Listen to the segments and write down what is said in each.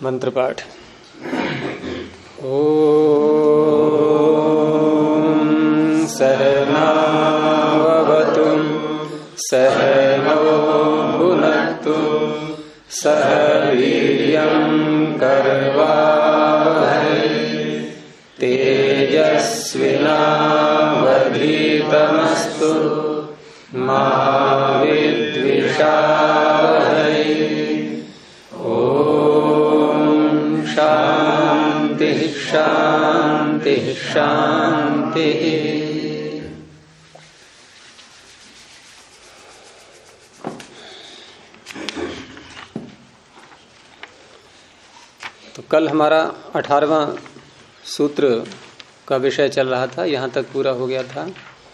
मंत्र पाठ। ओम सहनावतु सहनौ भुनक्तु सह वीर्यं करवावहै तेजस्विनावधीतमस्तु मा विद्विषावहै। शांति शांति शांति। तो कल हमारा 18वां सूत्र का विषय चल रहा था, यहाँ तक पूरा हो गया था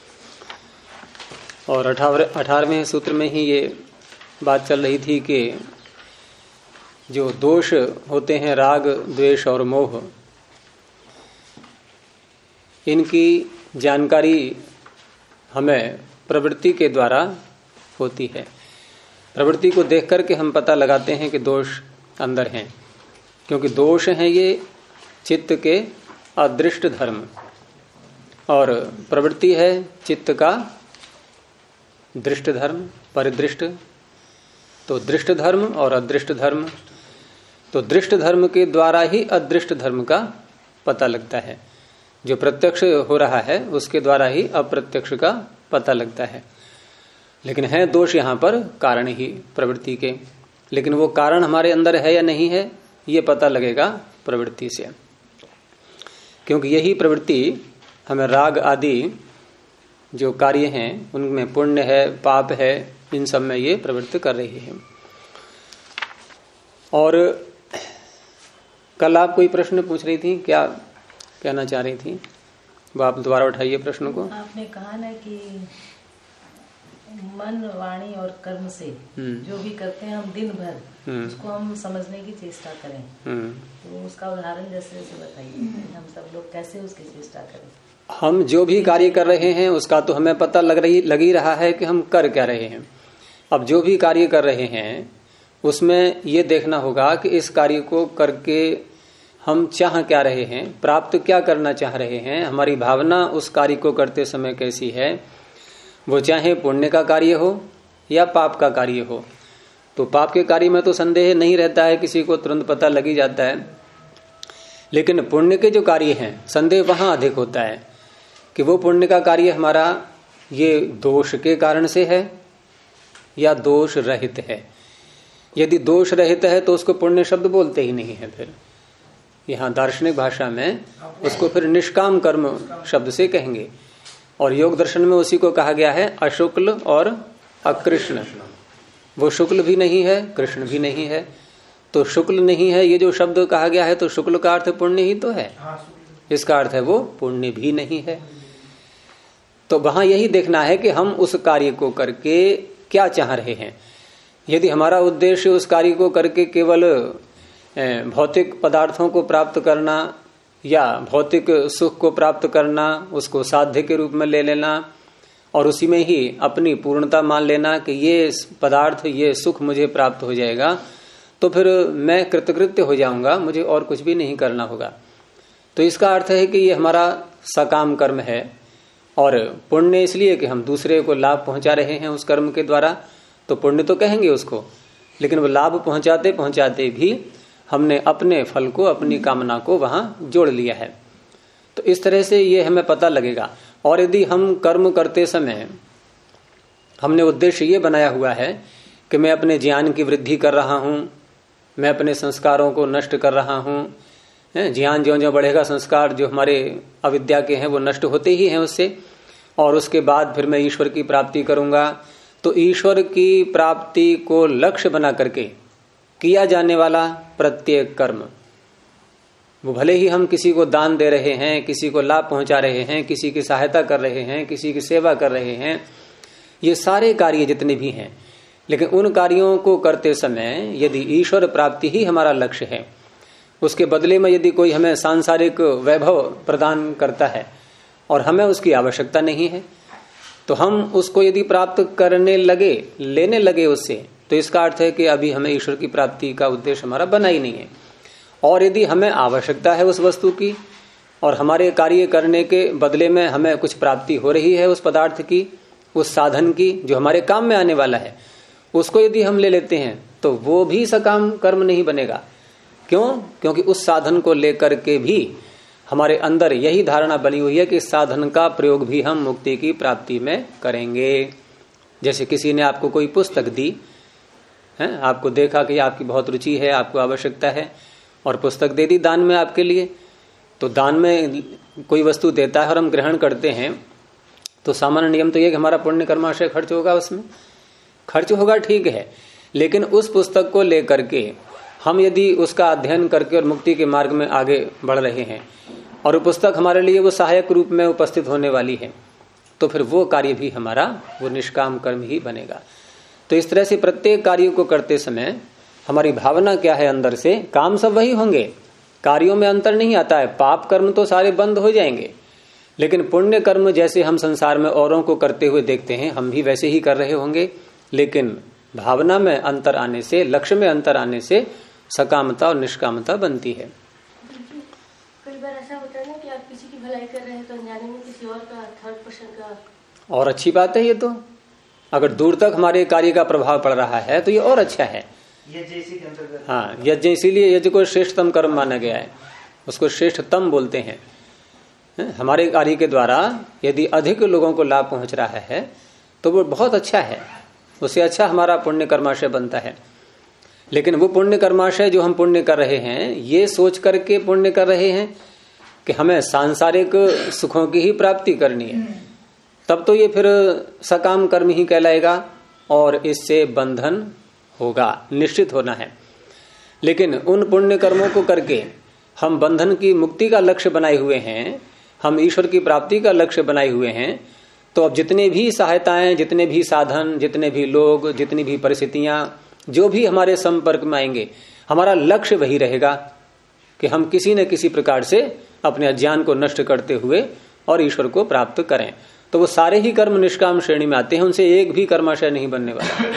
और 18वें सूत्र में ही ये बात चल रही थी कि जो दोष होते हैं राग द्वेष और मोह, इनकी जानकारी हमें प्रवृत्ति के द्वारा होती है। प्रवृत्ति को देख करके हम पता लगाते हैं कि दोष अंदर हैं, क्योंकि दोष हैं ये चित्त के अदृष्ट धर्म और प्रवृत्ति है चित्त का दृष्ट धर्म परिदृष्ट। तो दृष्ट धर्म और अदृष्ट धर्म, तो दृष्ट धर्म के द्वारा ही अदृष्ट धर्म का पता लगता है। जो प्रत्यक्ष हो रहा है उसके द्वारा ही अप्रत्यक्ष का पता लगता है। लेकिन है दोष यहाँ पर कारण ही प्रवृत्ति के, लेकिन वो कारण हमारे अंदर है या नहीं है ये पता लगेगा प्रवृत्ति से, क्योंकि यही प्रवृत्ति हमें राग आदि जो कार्य हैं उनमें पुण्य है पाप है इन सब में ये प्रवृत्ति कर रही है। और कल आप कोई प्रश्न पूछ रही थी, क्या कहना चाह रही थी? वो आप दोबारा उठाइए प्रश्न को। आपने कहा ना कि मन वाणी और कर्म से जो भी करते हैं हम दिन भर उसको हम समझने की चेष्टा करें, तो उसका उदाहरण जैसे बताइए, हम सब लोग कैसे उसकी चेष्टा करें? हम जो भी कार्य कर रहे हैं उसका तो हमें पता लग ही रहा है कि हम कर क्या रहे हैं। अब जो भी कार्य कर रहे हैं उसमें ये देखना होगा कि इस कार्य को करके हम चाह क्या रहे हैं, प्राप्त क्या करना चाह रहे हैं, हमारी भावना उस कार्य को करते समय कैसी है। वो चाहे पुण्य का कार्य हो या पाप का कार्य हो, तो पाप के कार्य में तो संदेह नहीं रहता है, किसी को तुरंत पता लग ही जाता है। लेकिन पुण्य के जो कार्य हैं संदेह वहां अधिक होता है कि वो पुण्य का कार्य हमारा ये दोष के कारण से है या दोष रहित है। यदि दोष रहित है तो उसको पुण्य शब्द बोलते ही नहीं है, फिर यहाँ दार्शनिक भाषा में उसको फिर निष्काम कर्म शब्द से कहेंगे। और योग दर्शन में उसी को कहा गया है अशुक्ल और अकृष्ण। वो शुक्ल भी नहीं है कृष्ण भी नहीं है, तो शुक्ल नहीं है ये जो शब्द कहा गया है, तो शुक्ल का अर्थ पुण्य ही तो है, इसका अर्थ है वो पुण्य भी नहीं है। तो वहां यही देखना है कि हम उस कार्य को करके क्या चाह रहे हैं। यदि हमारा उद्देश्य उस कार्य को करके केवल भौतिक पदार्थों को प्राप्त करना या भौतिक सुख को प्राप्त करना, उसको साध्य के रूप में ले लेना और उसी में ही अपनी पूर्णता मान लेना कि ये पदार्थ ये सुख मुझे प्राप्त हो जाएगा, तो फिर मैं कृतकृत्य हो जाऊंगा, मुझे और कुछ भी नहीं करना होगा। तो इसका अर्थ है कि ये हमारा सकाम कर्म है और पुण्य इसलिए कि हम दूसरे को लाभ पहुंचा रहे हैं उस कर्म के द्वारा, तो पुण्य तो कहेंगे उसको। लेकिन वो लाभ पहुंचाते पहुंचाते भी हमने अपने फल को अपनी कामना को वहां जोड़ लिया है। तो इस तरह से ये हमें पता लगेगा। और यदि हम कर्म करते समय हमने उद्देश्य ये बनाया हुआ है कि मैं अपने ज्ञान की वृद्धि कर रहा हूं, मैं अपने संस्कारों को नष्ट कर रहा हूं, ज्ञान ज्यों ज्यों बढ़ेगा संस्कार जो हमारे अविद्या के हैं वो नष्ट होते ही हैं उससे, और उसके बाद फिर मैं ईश्वर की प्राप्ति करूंगा, तो ईश्वर की प्राप्ति को लक्ष्य बना करके किया जाने वाला प्रत्येक कर्म, वो भले ही हम किसी को दान दे रहे हैं, किसी को लाभ पहुंचा रहे हैं, किसी की सहायता कर रहे हैं, किसी की सेवा कर रहे हैं, ये सारे कार्य जितने भी हैं, लेकिन उन कार्यों को करते समय यदि ईश्वर प्राप्ति ही हमारा लक्ष्य है, उसके बदले में यदि कोई हमें सांसारिक वैभव प्रदान करता है और हमें उसकी आवश्यकता नहीं है, तो हम उसको यदि प्राप्त करने लगे, लेने लगे उससे, तो इसका अर्थ है कि अभी हमें ईश्वर की प्राप्ति का उद्देश्य हमारा बना ही नहीं है। और यदि हमें आवश्यकता है उस वस्तु की और हमारे कार्य करने के बदले में हमें कुछ प्राप्ति हो रही है उस पदार्थ की, उस साधन की जो हमारे काम में आने वाला है, उसको यदि हम ले लेते हैं तो वो भी सकाम कर्म नहीं बनेगा। क्यों? क्योंकि उस साधन को लेकर के भी हमारे अंदर यही धारणा बनी हुई है कि इस साधन का प्रयोग भी हम मुक्ति की प्राप्ति में करेंगे। जैसे किसी ने आपको कोई पुस्तक दी है, आपको देखा कि आपकी बहुत रुचि है, आपको आवश्यकता है और पुस्तक दे दी दान में आपके लिए। तो दान में कोई वस्तु देता है और हम ग्रहण करते हैं तो सामान्य नियम तो ये कि हमारा पुण्य कर्माशय खर्च होगा, उसमें खर्च होगा, ठीक है। लेकिन उस पुस्तक को लेकर के हम यदि उसका अध्ययन करके और मुक्ति के मार्ग में आगे बढ़ रहे हैं और वो पुस्तक हमारे लिए वो सहायक रूप में उपस्थित होने वाली है, तो फिर वो कार्य भी हमारा वो निष्काम कर्म ही बनेगा। तो इस तरह से प्रत्येक कार्य को करते समय हमारी भावना क्या है, अंदर से काम सब वही होंगे, कार्यों में अंतर नहीं आता है। पाप कर्म तो सारे बंद हो जाएंगे, लेकिन पुण्य कर्म जैसे हम संसार में औरों को करते हुए देखते हैं, हम भी वैसे ही कर रहे होंगे। लेकिन भावना में अंतर आने से, लक्ष्य में अंतर आने से सकामता और निष्कामता बनती है। कई बार ऐसा होता है ना कि आप किसी की भलाई कर रहे हैं तो अनजाने में किसी और का, थर्ड पर्सन का। और अच्छी बात है ये तो, अगर दूर तक हमारे कार्य का प्रभाव पड़ रहा है तो ये और अच्छा है। हाँ, यज्ञ इसीलिए यज्ञ को श्रेष्ठतम कर्म माना गया है, उसको श्रेष्ठतम बोलते हैं। हमारे कार्य के द्वारा यदि अधिक लोगों को लाभ पहुंच रहा है तो वो बहुत अच्छा है, उससे अच्छा हमारा पुण्य कर्माशय बनता है। लेकिन वो पुण्य कर्माशय जो हम पुण्य कर रहे हैं, ये सोच करके पुण्य कर रहे हैं कि हमें सांसारिक सुखों की ही प्राप्ति करनी है, तब तो ये फिर सकाम कर्म ही कहलाएगा और इससे बंधन होगा, निश्चित होना है। लेकिन उन पुण्य कर्मों को करके हम बंधन की मुक्ति का लक्ष्य बनाए हुए हैं, हम ईश्वर की प्राप्ति का लक्ष्य बनाए हुए हैं, तो अब जितने भी सहायताएं, जितने भी साधन, जितने भी लोग, जितनी भी परिस्थितियां जो भी हमारे संपर्क में आएंगे, हमारा लक्ष्य वही रहेगा कि हम किसी न किसी प्रकार से अपने अज्ञान को नष्ट करते हुए और ईश्वर को प्राप्त करें। तो वो सारे ही कर्म निष्काम श्रेणी में आते हैं, उनसे एक भी कर्माशय नहीं बनने वाला।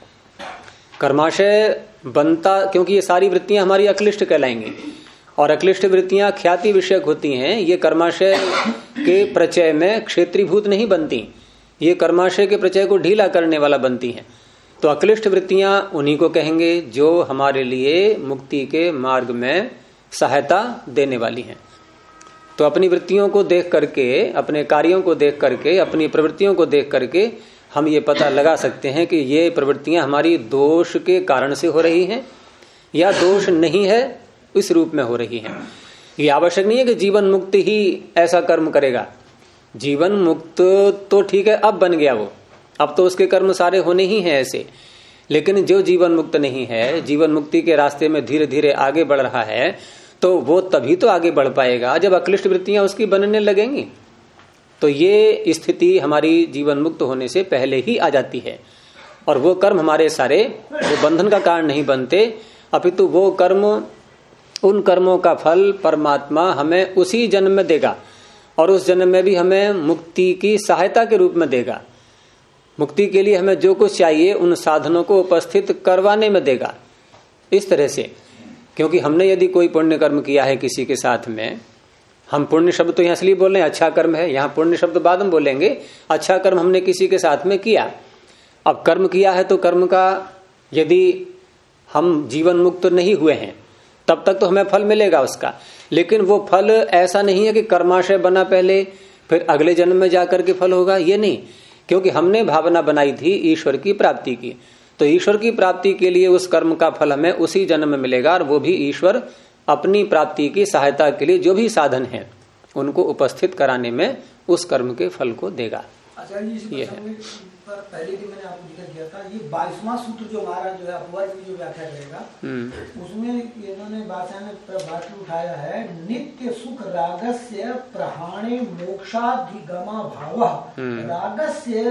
कर्माशय बनता, क्योंकि ये सारी वृत्तियां हमारी अक्लिष्ट कहलाएंगी और अक्लिष्ट वृत्तियां ख्याति विषयक होती हैं। ये कर्माशय के प्रचय में क्षेत्रीभूत नहीं बनती, ये कर्माशय के प्रचय को ढीला करने वाला बनती हैं। तो अक्लिष्ट वृत्तियां उन्हीं को कहेंगे जो हमारे लिए मुक्ति के मार्ग में सहायता देने वाली हैं। तो अपनी वृत्तियों को देख करके, अपने कार्यों को देख करके, अपनी प्रवृत्तियों को देख करके हम ये पता लगा सकते हैं कि ये प्रवृत्तियां हमारी दोष के कारण से हो रही हैं या दोष नहीं है इस रूप में हो रही हैं। ये आवश्यक नहीं है कि जीवन मुक्त ही ऐसा कर्म करेगा। जीवन मुक्त तो ठीक है, अब बन गया वो, अब तो उसके कर्म सारे होने ही हैं ऐसे। लेकिन जो जीवन मुक्त नहीं है, जीवन मुक्ति के रास्ते में धीरे धीरे आगे बढ़ रहा है, तो वो तभी तो आगे बढ़ पाएगा जब अक्लिष्ट वृत्तियां उसकी बनने लगेंगी। तो ये स्थिति हमारी जीवन मुक्त होने से पहले ही आ जाती है और वो कर्म हमारे सारे वो बंधन का कारण नहीं बनते, अपितु वो कर्म, उन कर्मों का फल परमात्मा हमें उसी जन्म में देगा और उस जन्म में भी हमें मुक्ति की सहायता के रूप में देगा। मुक्ति के लिए हमें जो कुछ चाहिए उन साधनों को उपस्थित करवाने में देगा। इस तरह से, क्योंकि हमने यदि कोई पुण्य कर्म किया है किसी के साथ में, हम पुण्य शब्द तो यहाँ इसलिए बोल रहे हैं, अच्छा कर्म है, यहाँ पुण्य शब्द बाद में बोलेंगे। अच्छा कर्म हमने किसी के साथ में किया, अब कर्म किया है तो कर्म का यदि हम जीवन मुक्त नहीं हुए हैं तब तक तो हमें फल मिलेगा उसका। लेकिन वो फल ऐसा नहीं है कि कर्माशय बना पहले फिर अगले जन्म में जाकर के फल होगा, ये नहीं। क्योंकि हमने भावना बनाई थी ईश्वर की प्राप्ति की, तो ईश्वर की प्राप्ति के लिए उस कर्म का फल हमें उसी जन्म में मिलेगा और वो भी ईश्वर अपनी प्राप्ति की सहायता के लिए जो भी साधन है उनको उपस्थित कराने में उस कर्म के फल को देगा। आचार्य जी, ये है पहले भी मैंने आपको जिक्र किया था, ये 22वां सूत्र जो हमारा जो है अपवर्ग की जो व्याख्या करेगा, उसमें इन्होंने भाषा में वाक्य उठाया है, नित्य सुख रागस्य प्रहाणे मोक्षाधिगमा भाव रागस्य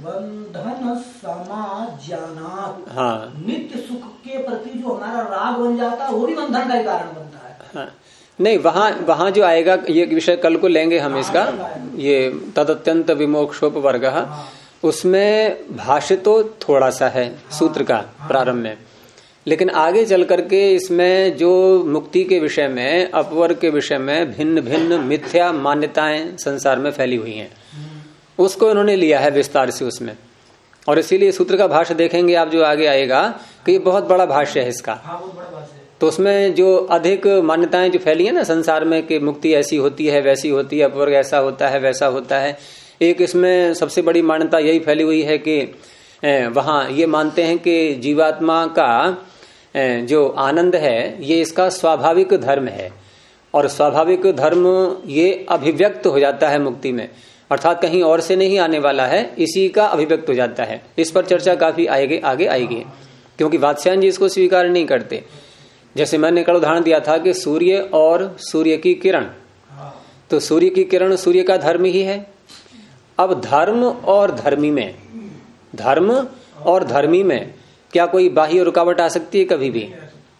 बंधन समाज्ञानात्। हाँ, नित्य सुख के प्रति जो हमारा राग बन जाता है वो भी बंधन का कारण बनता है। हाँ, नहीं, वहां जो आएगा ये विषय कल को लेंगे हम इसका, ये तदत्यंत विमोक्षोपवर्ग, उसमें भाष्य तो थोड़ा सा है सूत्र का प्रारंभ में, लेकिन आगे चल करके इसमें जो मुक्ति के विषय में, अपवर्ग के विषय में भिन्न भिन्न मिथ्या मान्यताएं संसार में फैली हुई हैं, उसको इन्होंने लिया है विस्तार से उसमें। और इसीलिए सूत्र का भाष्य देखेंगे आप जो आगे आएगा कि ये बहुत बड़ा भाष्य है इसका। बहुत बड़ा भाष्य है। तो उसमें जो अधिक मान्यताएं जो फैली है ना संसार में कि मुक्ति ऐसी होती है, वैसी होती है, अपवर्ग ऐसा होता है, वैसा होता है। एक इसमें सबसे बड़ी मान्यता यही फैली हुई है कि वहां ये मानते हैं कि जीवात्मा का जो आनंद है ये इसका स्वाभाविक धर्म है, और स्वाभाविक धर्म ये अभिव्यक्त हो जाता है मुक्ति में, अर्थात कहीं और से नहीं आने वाला है, इसी का अभिव्यक्त हो जाता है। इस पर चर्चा काफी आगे आएगी, क्योंकि वात्स्यायन जी इसको स्वीकार नहीं करते। जैसे मैंने कल उदाहरण दिया था कि सूर्य और सूर्य की किरण, तो सूर्य की किरण सूर्य का धर्म ही है। अब धर्म और धर्मी में, धर्म और धर्मी में क्या कोई बाह्य रुकावट आ सकती है? कभी भी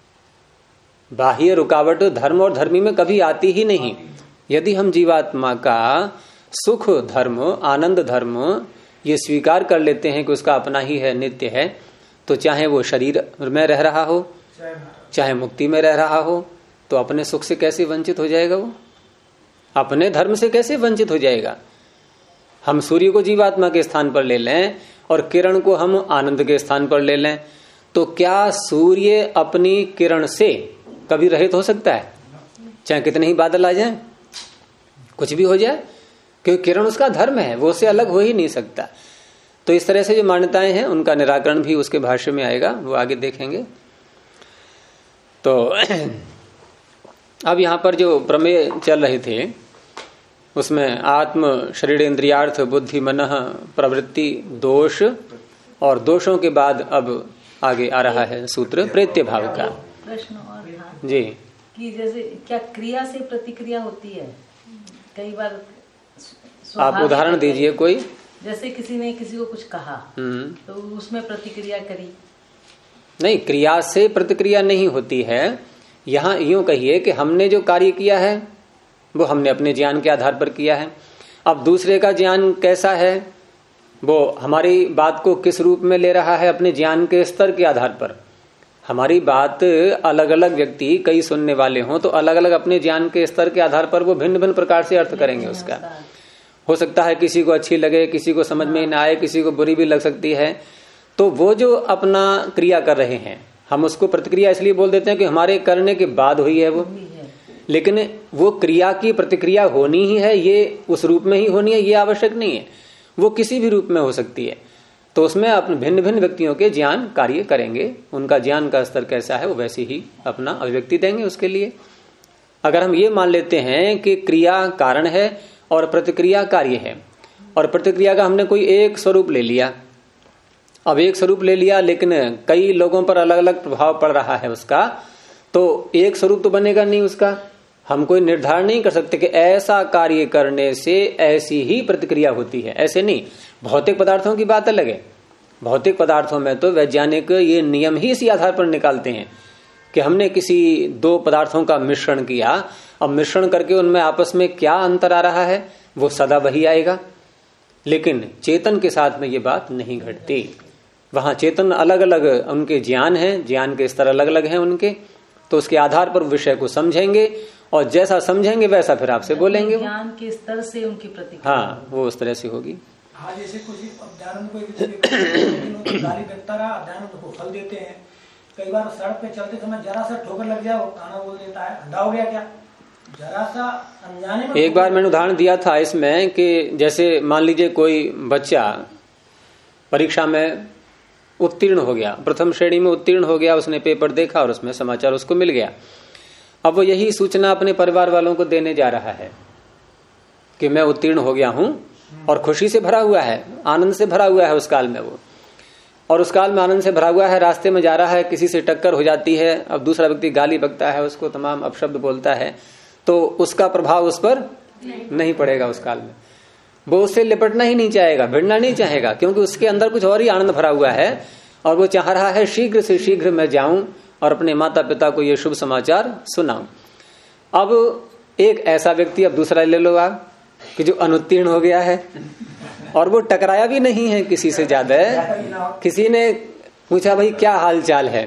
बाह्य रुकावट धर्म और धर्मी में कभी आती ही नहीं। यदि हम जीवात्मा का सुख धर्म, आनंद धर्म ये स्वीकार कर लेते हैं कि उसका अपना ही है, नित्य है, तो चाहे वो शरीर में रह रहा हो, चाहे मुक्ति में रह रहा हो, तो अपने सुख से कैसे वंचित हो जाएगा? वो अपने धर्म से कैसे वंचित हो जाएगा? हम सूर्य को जीवात्मा के स्थान पर ले लें और किरण को हम आनंद के स्थान पर ले लें, तो क्या सूर्य अपनी किरण से कभी रहित हो सकता है? चाहे कितने ही बादल आ जाएं, कुछ भी हो जाए, क्योंकि किरण उसका धर्म है, वो उससे अलग हो ही नहीं सकता। तो इस तरह से जो मान्यताएं हैं उनका निराकरण भी उसके भाष्य में आएगा, वो आगे देखेंगे। तो अब यहां पर जो प्रमेय चल रहे थे उसमें आत्म शरीर इंद्रियार्थ बुद्धि मनः प्रवृत्ति दोष, और दोषों के बाद अब आगे आ रहा है सूत्र प्रेत्य भाव का। प्रश्न और था जी कि जैसे क्या क्रिया से प्रतिक्रिया होती है? कई बार आप उदाहरण दीजिए कोई। जैसे किसी ने किसी को कुछ कहा तो उसमें प्रतिक्रिया करी। नहीं, क्रिया से प्रतिक्रिया नहीं होती है। यहाँ यूं कहिए कि हमने जो कार्य किया है वो हमने अपने ज्ञान के आधार पर किया है। अब दूसरे का ज्ञान कैसा है, वो हमारी बात को किस रूप में ले रहा है, अपने ज्ञान के स्तर के आधार पर। हमारी बात अलग अलग व्यक्ति कई सुनने वाले हों तो अलग अलग अपने ज्ञान के स्तर के आधार पर वो भिन्न भिन्न प्रकार से अर्थ करेंगे उसका। हो सकता है किसी को अच्छी लगे, किसी को समझ में ना आए, किसी को बुरी भी लग सकती है। तो वो जो अपना क्रिया कर रहे हैं हम उसको प्रतिक्रिया इसलिए बोल देते हैं कि हमारे करने के बाद हुई है वो, लेकिन वो क्रिया की प्रतिक्रिया होनी ही है, ये उस रूप में ही होनी है ये आवश्यक नहीं है, वो किसी भी रूप में हो सकती है। तो उसमें अपने भिन्न भिन्न व्यक्तियों के ज्ञान कार्य करेंगे, उनका ज्ञान का स्तर कैसा है वो वैसी ही अपना अभिव्यक्ति देंगे उसके लिए। अगर हम ये मान लेते हैं कि क्रिया कारण है और प्रतिक्रिया कार्य है, और प्रतिक्रिया का हमने कोई एक स्वरूप ले लिया, अब एक स्वरूप ले लिया लेकिन कई लोगों पर अलग अलग प्रभाव पड़ रहा है उसका, तो एक स्वरूप तो बनेगा नहीं उसका। हम कोई निर्धारण नहीं कर सकते कि ऐसा कार्य करने से ऐसी ही प्रतिक्रिया होती है, ऐसे नहीं। भौतिक पदार्थों की बात अलग है। भौतिक पदार्थों में तो वैज्ञानिक ये नियम ही इसी आधार पर निकालते हैं कि हमने किसी दो पदार्थों का मिश्रण किया, अब मिश्रण करके उनमें आपस में क्या अंतर आ रहा है वो सदा वही आएगा। लेकिन चेतन के साथ में ये बात नहीं घटती। वहां चेतन अलग अलग उनके ज्ञान है, ज्ञान के स्तर अलग अलग हैं उनके, तो उसके आधार पर विषय को समझेंगे और जैसा समझेंगे वैसा फिर आपसे बोलेंगे। ज्ञान के स्तर से उनकी प्रतिक्रिया, हाँ, वो उस तरह से होगी। हाँ, जैसे कुछ अध्ययन को गाली बकता रहा, अध्ययन को फल देते हैं। कई बार सड़क पे चलते समय जरा सा ठोकर लग जाए, वो काना बोल देता है अंधा हो गया क्या, जरा सा अनजाने में। एक बार मैंने उदाहरण दिया था इसमें कि जैसे मान लीजिए कोई बच्चा परीक्षा में उत्तीर्ण हो गया, प्रथम श्रेणी में उत्तीर्ण हो गया, उसने पेपर देखा और उसमें समाचार उसको मिल गया। अब वो यही सूचना अपने परिवार वालों को देने जा रहा है कि मैं उत्तीर्ण हो गया हूं, और खुशी से भरा हुआ है, आनंद से भरा हुआ है उस काल में वो, और उस काल में आनंद से भरा हुआ है। रास्ते में जा रहा है, किसी से टक्कर हो जाती है, अब दूसरा व्यक्ति गाली बकता है उसको, तमाम अपशब्द बोलता है, तो उसका प्रभाव उस पर नहीं पड़ेगा। उस काल में वो उससे लिपटना ही नहीं चाहेगा, भिड़ना नहीं चाहेगा, क्योंकि उसके अंदर कुछ और ही आनंद भरा हुआ है और वो चाह रहा है शीघ्र से शीघ्र मैं जाऊं और अपने माता पिता को ये शुभ समाचार सुनाऊं। अब एक ऐसा व्यक्ति, अब दूसरा ले लो आप, कि जो अनुत्तीर्ण हो गया है और वो टकराया भी नहीं है किसी से ज्यादा। किसी ने पूछा भाई क्या हाल चाल है,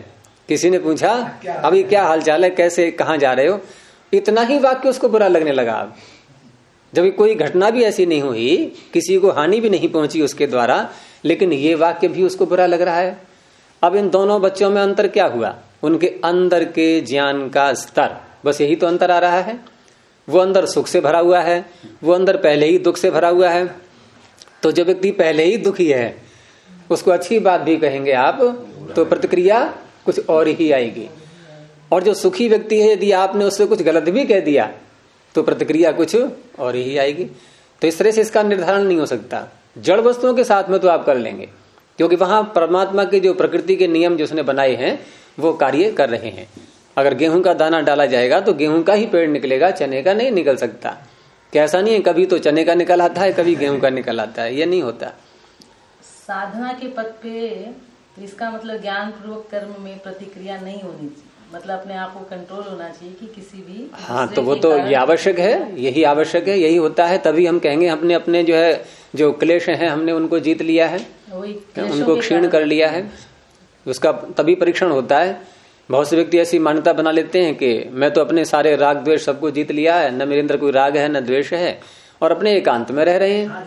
किसी ने पूछा अभी क्या हाल चाल है, कैसे, कहाँ जा रहे हो, इतना ही वाक्य उसको बुरा लगने लगा। अब जब कोई घटना भी ऐसी नहीं हुई, किसी को हानि भी नहीं पहुंची उसके द्वारा, लेकिन ये वाक्य भी उसको बुरा लग रहा है। अब इन दोनों बच्चों में अंतर क्या हुआ? उनके अंदर के ज्ञान का स्तर, बस यही तो अंतर आ रहा है। वो अंदर सुख से भरा हुआ है, वो अंदर पहले ही दुख से भरा हुआ है। तो जो व्यक्ति पहले ही दुखी है उसको अच्छी बात भी कहेंगे आप तो प्रतिक्रिया कुछ और ही आएगी, और जो सुखी व्यक्ति है यदि आपने उससे कुछ गलत भी कह दिया तो प्रतिक्रिया कुछ और ही आएगी। तो इस तरह से इसका निर्धारण नहीं हो सकता। जड़ वस्तुओं के साथ में तो आप कर लेंगे, क्योंकि वहां परमात्मा के जो प्रकृति के नियम जो उसने बनाए हैं वो कार्य कर रहे हैं। अगर गेहूं का दाना डाला जाएगा तो गेहूं का ही पेड़ निकलेगा, चने का नहीं निकल सकता। कैसा नहीं है, कभी तो चने का निकल आता है, कभी गेहूं का निकल आता है, ये नहीं होता। साधना के पद पे तो इसका मतलब ज्ञान पूर्वक कर्म में प्रतिक्रिया नहीं होनी चाहिए, मतलब अपने आप को कंट्रोल होना चाहिए कि किसी भी। हाँ, तो वो तो ये आवश्यक है, यही आवश्यक है, यही होता है। तभी हम कहेंगे हमने अपने जो है जो क्लेश हैं हमने उनको जीत लिया है, उनको क्षीण कर लिया है, उसका तभी परीक्षण होता है। बहुत से व्यक्ति ऐसी मान्यता बना लेते हैं कि मैं तो अपने सारे राग द्वेष सबको जीत लिया है, न मेरे अंदर कोई राग है न द्वेष है, और अपने एकांत में रह रहे हैं।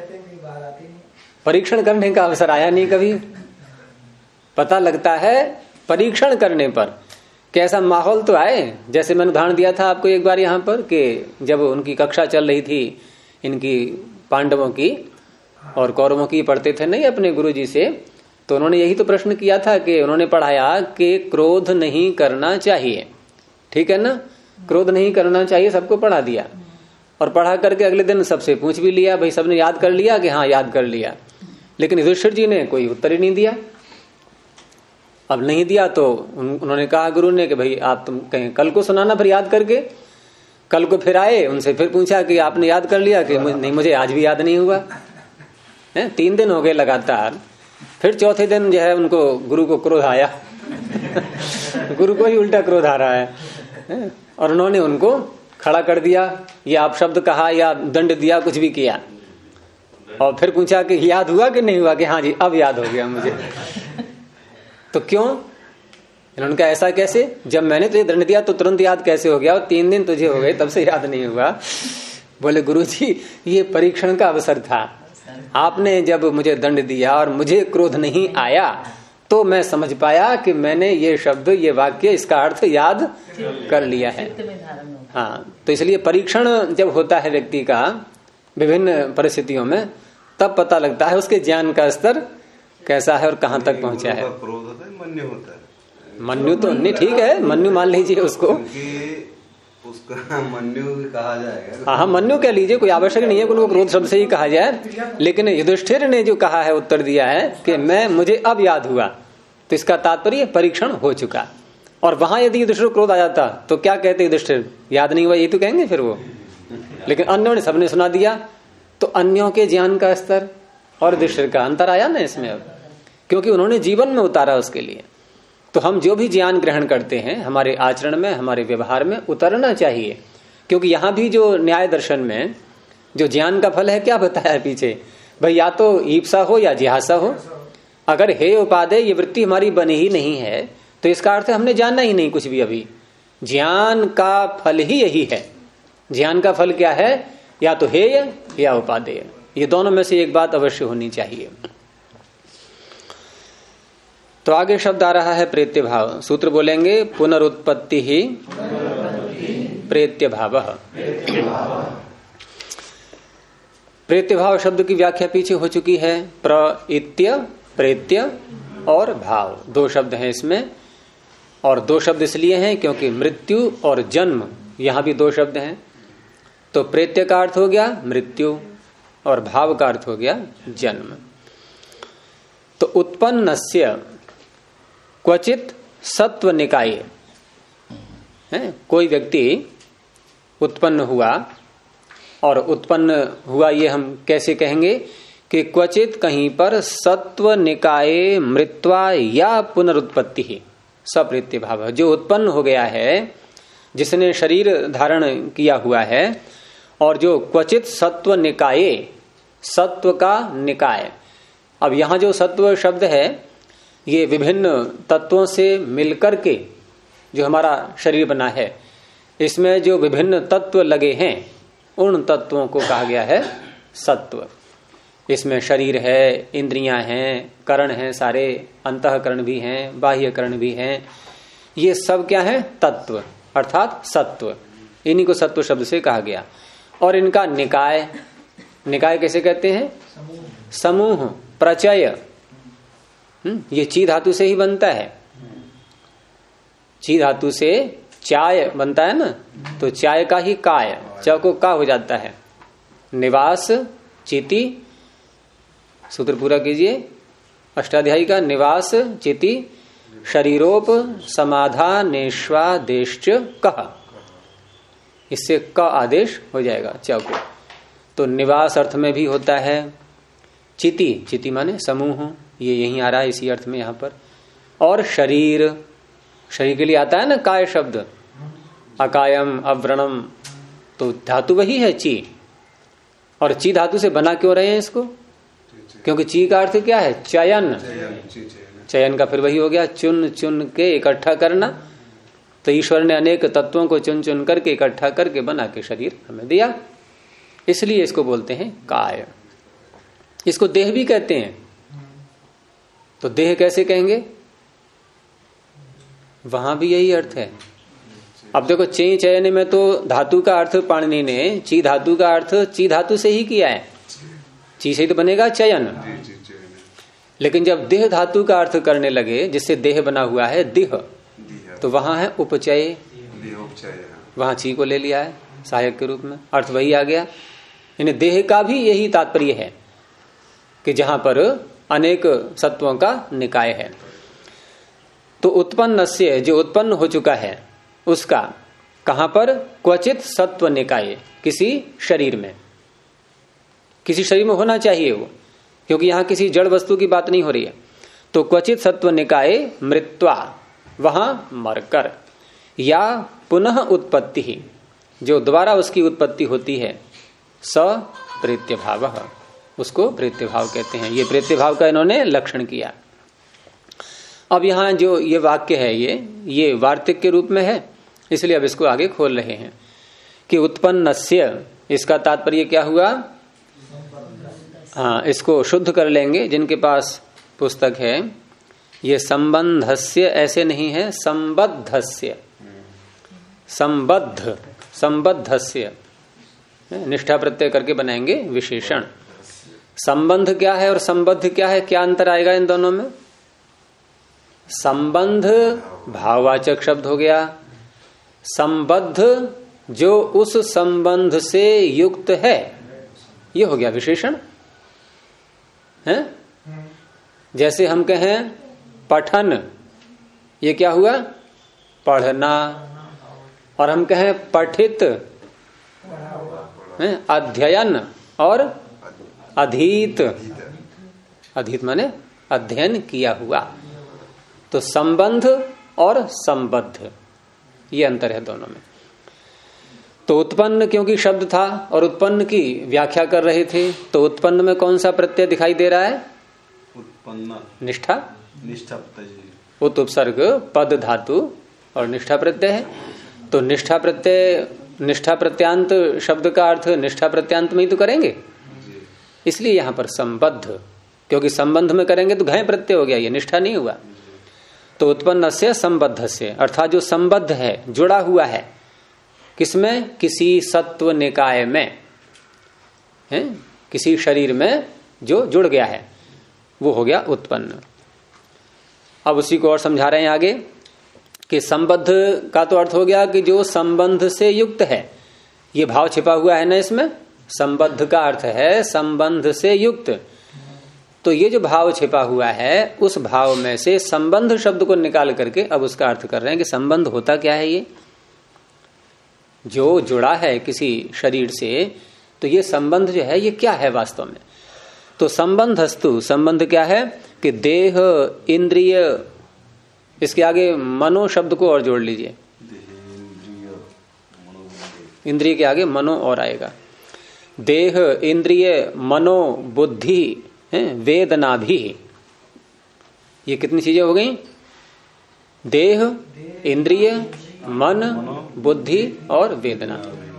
परीक्षण करने का अवसर आया नहीं कभी। पता लगता है परीक्षण करने पर कैसा माहौल तो आए। जैसे मैंने उदाहरण दिया था आपको एक बार यहाँ पर कि जब उनकी कक्षा चल रही थी इनकी पांडवों की और कौरवों की पढ़ते थे नहीं अपने गुरुजी से, तो उन्होंने यही तो प्रश्न किया था कि उन्होंने पढ़ाया कि क्रोध नहीं करना चाहिए, ठीक है ना, क्रोध नहीं करना चाहिए, सबको पढ़ा दिया। और पढ़ा करके अगले दिन सबसे पूछ भी लिया, भाई सबने याद कर लिया कि हाँ याद कर लिया, लेकिन युधिष्ठिर जी ने कोई उत्तर ही नहीं दिया। अब नहीं दिया तो उन्होंने कहा गुरु ने कि भाई आप तुम कहें कल को सुनाना फिर याद करके। कल को फिर आए, उनसे फिर पूछा कि आपने याद कर लिया कि नहीं मुझे आज भी याद नहीं हुआ है। 3 दिन हो गए लगातार। फिर चौथे दिन जो है उनको गुरु को क्रोध आया गुरु को ही उल्टा क्रोध आ रहा है और उन्होंने उनको खड़ा कर दिया, ये आप शब्द कहा या दंड दिया, कुछ भी किया। और फिर पूछा कि याद हुआ कि नहीं हुआ, कि हाँ जी अब याद हो गया मुझे। तो क्यों? इन्होंने कहा ऐसा कैसे, जब मैंने तुझे दंड दिया तो तुरंत याद कैसे हो गया, और 3 दिन तुझे हो गए तब से याद नहीं हुआ। बोले गुरुजी ये परीक्षण का अवसर था, आपने जब मुझे दंड दिया और मुझे क्रोध नहीं आया तो मैं समझ पाया कि मैंने ये शब्द ये वाक्य इसका अर्थ याद कर लिया है। हाँ, तो इसलिए परीक्षण जब होता है व्यक्ति का विभिन्न परिस्थितियों में, तब पता लगता है उसके ज्ञान का स्तर कैसा है और कहाँ तक पहुंचा है। क्रोध होता है, मन्यु होता है। मन्यु तो नहीं, ठीक है, मन्यु मान लीजिए उसको, उसका मन्यु भी कहा जाएगा। हाँ मन्यु कह लीजिए, कोई आवश्यक नहीं है कि उनको क्रोध शब्द से ही कहा जाए। लेकिन युधिष्ठिर ने जो कहा है, उत्तर दिया है कि मैं मुझे अब याद हुआ, तो इसका तात्पर्य परीक्षण हो चुका। और वहां यदि युधिष्ठिर क्रोध आ जाता तो क्या कहते युधिष्ठिर, याद नहीं हुआ, ये तो कहेंगे फिर वो। लेकिन अन्यों ने सबने सुना दिया, तो अन्यों के ज्ञान का स्तर और युधिष्ठिर का अंतर आया ना इसमें अब, क्योंकि उन्होंने जीवन में उतारा उसके लिए। तो हम जो भी ज्ञान ग्रहण करते हैं हमारे आचरण में, हमारे व्यवहार में उतरना चाहिए। क्योंकि यहां भी जो न्याय दर्शन में जो ज्ञान का फल है क्या बताया पीछे, भाई या तो ईप्सा हो या जिहासा हो। अगर हे उपादेय ये वृत्ति हमारी बनी ही नहीं है तो इसका अर्थ हमने जानना ही नहीं कुछ भी। अभी ज्ञान का फल ही यही है। ज्ञान का फल क्या है, या तो हेय या उपादेय, ये दोनों में से एक बात अवश्य होनी चाहिए। तो आगे शब्द आ रहा है प्रेत्य भाव। सूत्र बोलेंगे पुनरुत्पत्ति ही प्रेत्य भाव। प्रेत्य भाव शब्द की व्याख्या पीछे हो चुकी है। प्रइत्य, प्रेत्य और भाव 2 शब्द हैं इसमें, और 2 शब्द इसलिए हैं क्योंकि मृत्यु और जन्म यहां भी 2 शब्द हैं। तो प्रेत्य का अर्थ हो गया मृत्यु और भाव का अर्थ हो गया जन्म। तो उत्पन्नस्य क्वचित सत्व निकाय है, कोई व्यक्ति उत्पन्न हुआ, और उत्पन्न हुआ ये हम कैसे कहेंगे कि क्वचित कहीं पर सत्व निकाय मृत्वा या पुनरुत्पत्ति ही सप्रेत्य भाव। जो उत्पन्न हो गया है, जिसने शरीर धारण किया हुआ है, और जो क्वचित सत्व निकाय, सत्व का निकाय। अब यहां जो सत्व शब्द है ये विभिन्न तत्वों से मिलकर के जो हमारा शरीर बना है, इसमें जो विभिन्न तत्व लगे हैं उन तत्वों को कहा गया है सत्व। इसमें शरीर है, इंद्रियां हैं, करण हैं, सारे अंतःकरण भी हैं, बाह्यकरण भी हैं, ये सब क्या है? तत्व अर्थात सत्व। इन्हीं को सत्व शब्द से कहा गया। और इनका निकाय, निकाय कैसे कहते हैं? समूह, प्रचय। ये ची धातु से ही बनता है। ची धातु से चाय बनता है ना, तो चाय का ही काय, च को का हो जाता है। निवास चिति, सूत्र पूरा कीजिए, अष्टाध्यायी का। निवास चिति शरीरोप समाधानेष्वादेश्च कह, इससे क आदेश हो जाएगा च को। तो निवास अर्थ में भी होता है। चिति, चिति माने समूह, ये यहीं आ रहा है इसी अर्थ में यहां पर। और शरीर, शरीर के लिए आता है ना काय शब्द, अकायम अव्रणम, तो धातु वही है ची। और ची धातु से बना क्यों रहे हैं इसको? क्योंकि ची का अर्थ क्या है? चयन। चयन का फिर वही हो गया चुन चुन के इकट्ठा करना। तो ईश्वर ने अनेक तत्वों को चुन चुन करके इकट्ठा करके बना के शरीर हमें दिया, इसलिए इसको बोलते हैं काय। इसको देह भी कहते हैं। तो देह कैसे कहेंगे? वहां भी यही अर्थ है। अब देखो, चे चयन में तो धातु का अर्थ पाणिनि ने ची धातु का अर्थ ची धातु से ही किया है। ची से तो बनेगा चयन। लेकिन जब देह धातु का अर्थ करने लगे, जिससे देह बना हुआ है देह, तो वहां है उपचय, वहां ची को ले लिया है सहायक के रूप में, अर्थ वही आ गया। यानी देह का भी यही तात्पर्य है कि जहां पर अनेक सत्वों का निकाय है। तो उत्पन्नस्य, जो उत्पन्न हो चुका है उसका, कहां पर? क्वचित सत्व निकाय, किसी शरीर में। किसी शरीर में होना चाहिए वो, क्योंकि यहां किसी जड़ वस्तु की बात नहीं हो रही है। तो क्वचित सत्व निकाय मृत्वा, वहां मरकर, या पुनः उत्पत्ति, जो दोबारा उसकी उत्पत्ति होती है, स प्रेत्यभाव, उसको प्रेत्यभाव कहते हैं। ये प्रेत्यभाव का इन्होंने लक्षण किया। अब यहां जो ये वाक्य है ये वार्तिक के रूप में है, इसलिए अब इसको आगे खोल रहे हैं कि उत्पन्नस्य, इसका तात्पर्य क्या हुआ? हाँ, इसको शुद्ध कर लेंगे जिनके पास पुस्तक है। ये संबंधस्य ऐसे नहीं है, संबद्धस्य, संबद्ध, संबद्धस्य, निष्ठा प्रत्यय करके बनाएंगे विशेषण। संबंध क्या है और संबद्ध क्या है? क्या अंतर आएगा इन दोनों में? संबंध भाववाचक शब्द हो गया, संबद्ध जो उस संबंध से युक्त है, ये हो गया विशेषण है। जैसे हम कहें पठन, ये क्या हुआ? पढ़ना। और हम कहें पठित, अध्ययन और अधीत, अधीत माने अध्ययन किया हुआ। तो संबंध और संबद्ध, ये अंतर है दोनों में। तो उत्पन्न क्योंकि शब्द था और उत्पन्न की व्याख्या कर रहे थे, तो उत्पन्न में कौन सा प्रत्यय दिखाई दे रहा है? उत्पन्न, निष्ठा, निष्ठा प्रत्यय, उत उपसर्ग पद धातु और निष्ठा प्रत्यय है। तो निष्ठा प्रत्यय, निष्ठा प्रत्यांत शब्द का अर्थ निष्ठा प्रत्यांत में ही तो करेंगे, इसलिए यहां पर संबद्ध, क्योंकि संबंध में करेंगे तो घय प्रत्यय हो गया, ये निष्ठा नहीं हुआ। तो उत्पन्न से संबद्ध से, अर्थात जो संबद्ध है, जुड़ा हुआ है, किसमें? किसी सत्व निकाय में है, किसी शरीर में जो जुड़ गया है, वो हो गया उत्पन्न। अब उसी को और समझा रहे हैं आगे कि संबद्ध का तो अर्थ हो गया कि जो संबंध से युक्त है। ये भाव छिपा हुआ है ना इसमें, संबद्ध का अर्थ है संबंध से युक्त। तो ये जो भाव छिपा हुआ है, उस भाव में से संबंध शब्द को निकाल करके अब उसका अर्थ कर रहे हैं कि संबंध होता क्या है? ये जो जुड़ा है किसी शरीर से, तो ये संबंध जो है ये क्या है वास्तव में? तो संबंधस्तु, संबंध क्या है कि देह, इंद्रिय, इसके आगे मनो शब्द को और जोड़ लीजिए, इंद्रिय के आगे मनो और आएगा। देह, इंद्रिय, मनो, बुद्धि, वेदना भी, ये कितनी चीजें हो गई? देह, इंद्रिय, मन, बुद्धि और वेदना।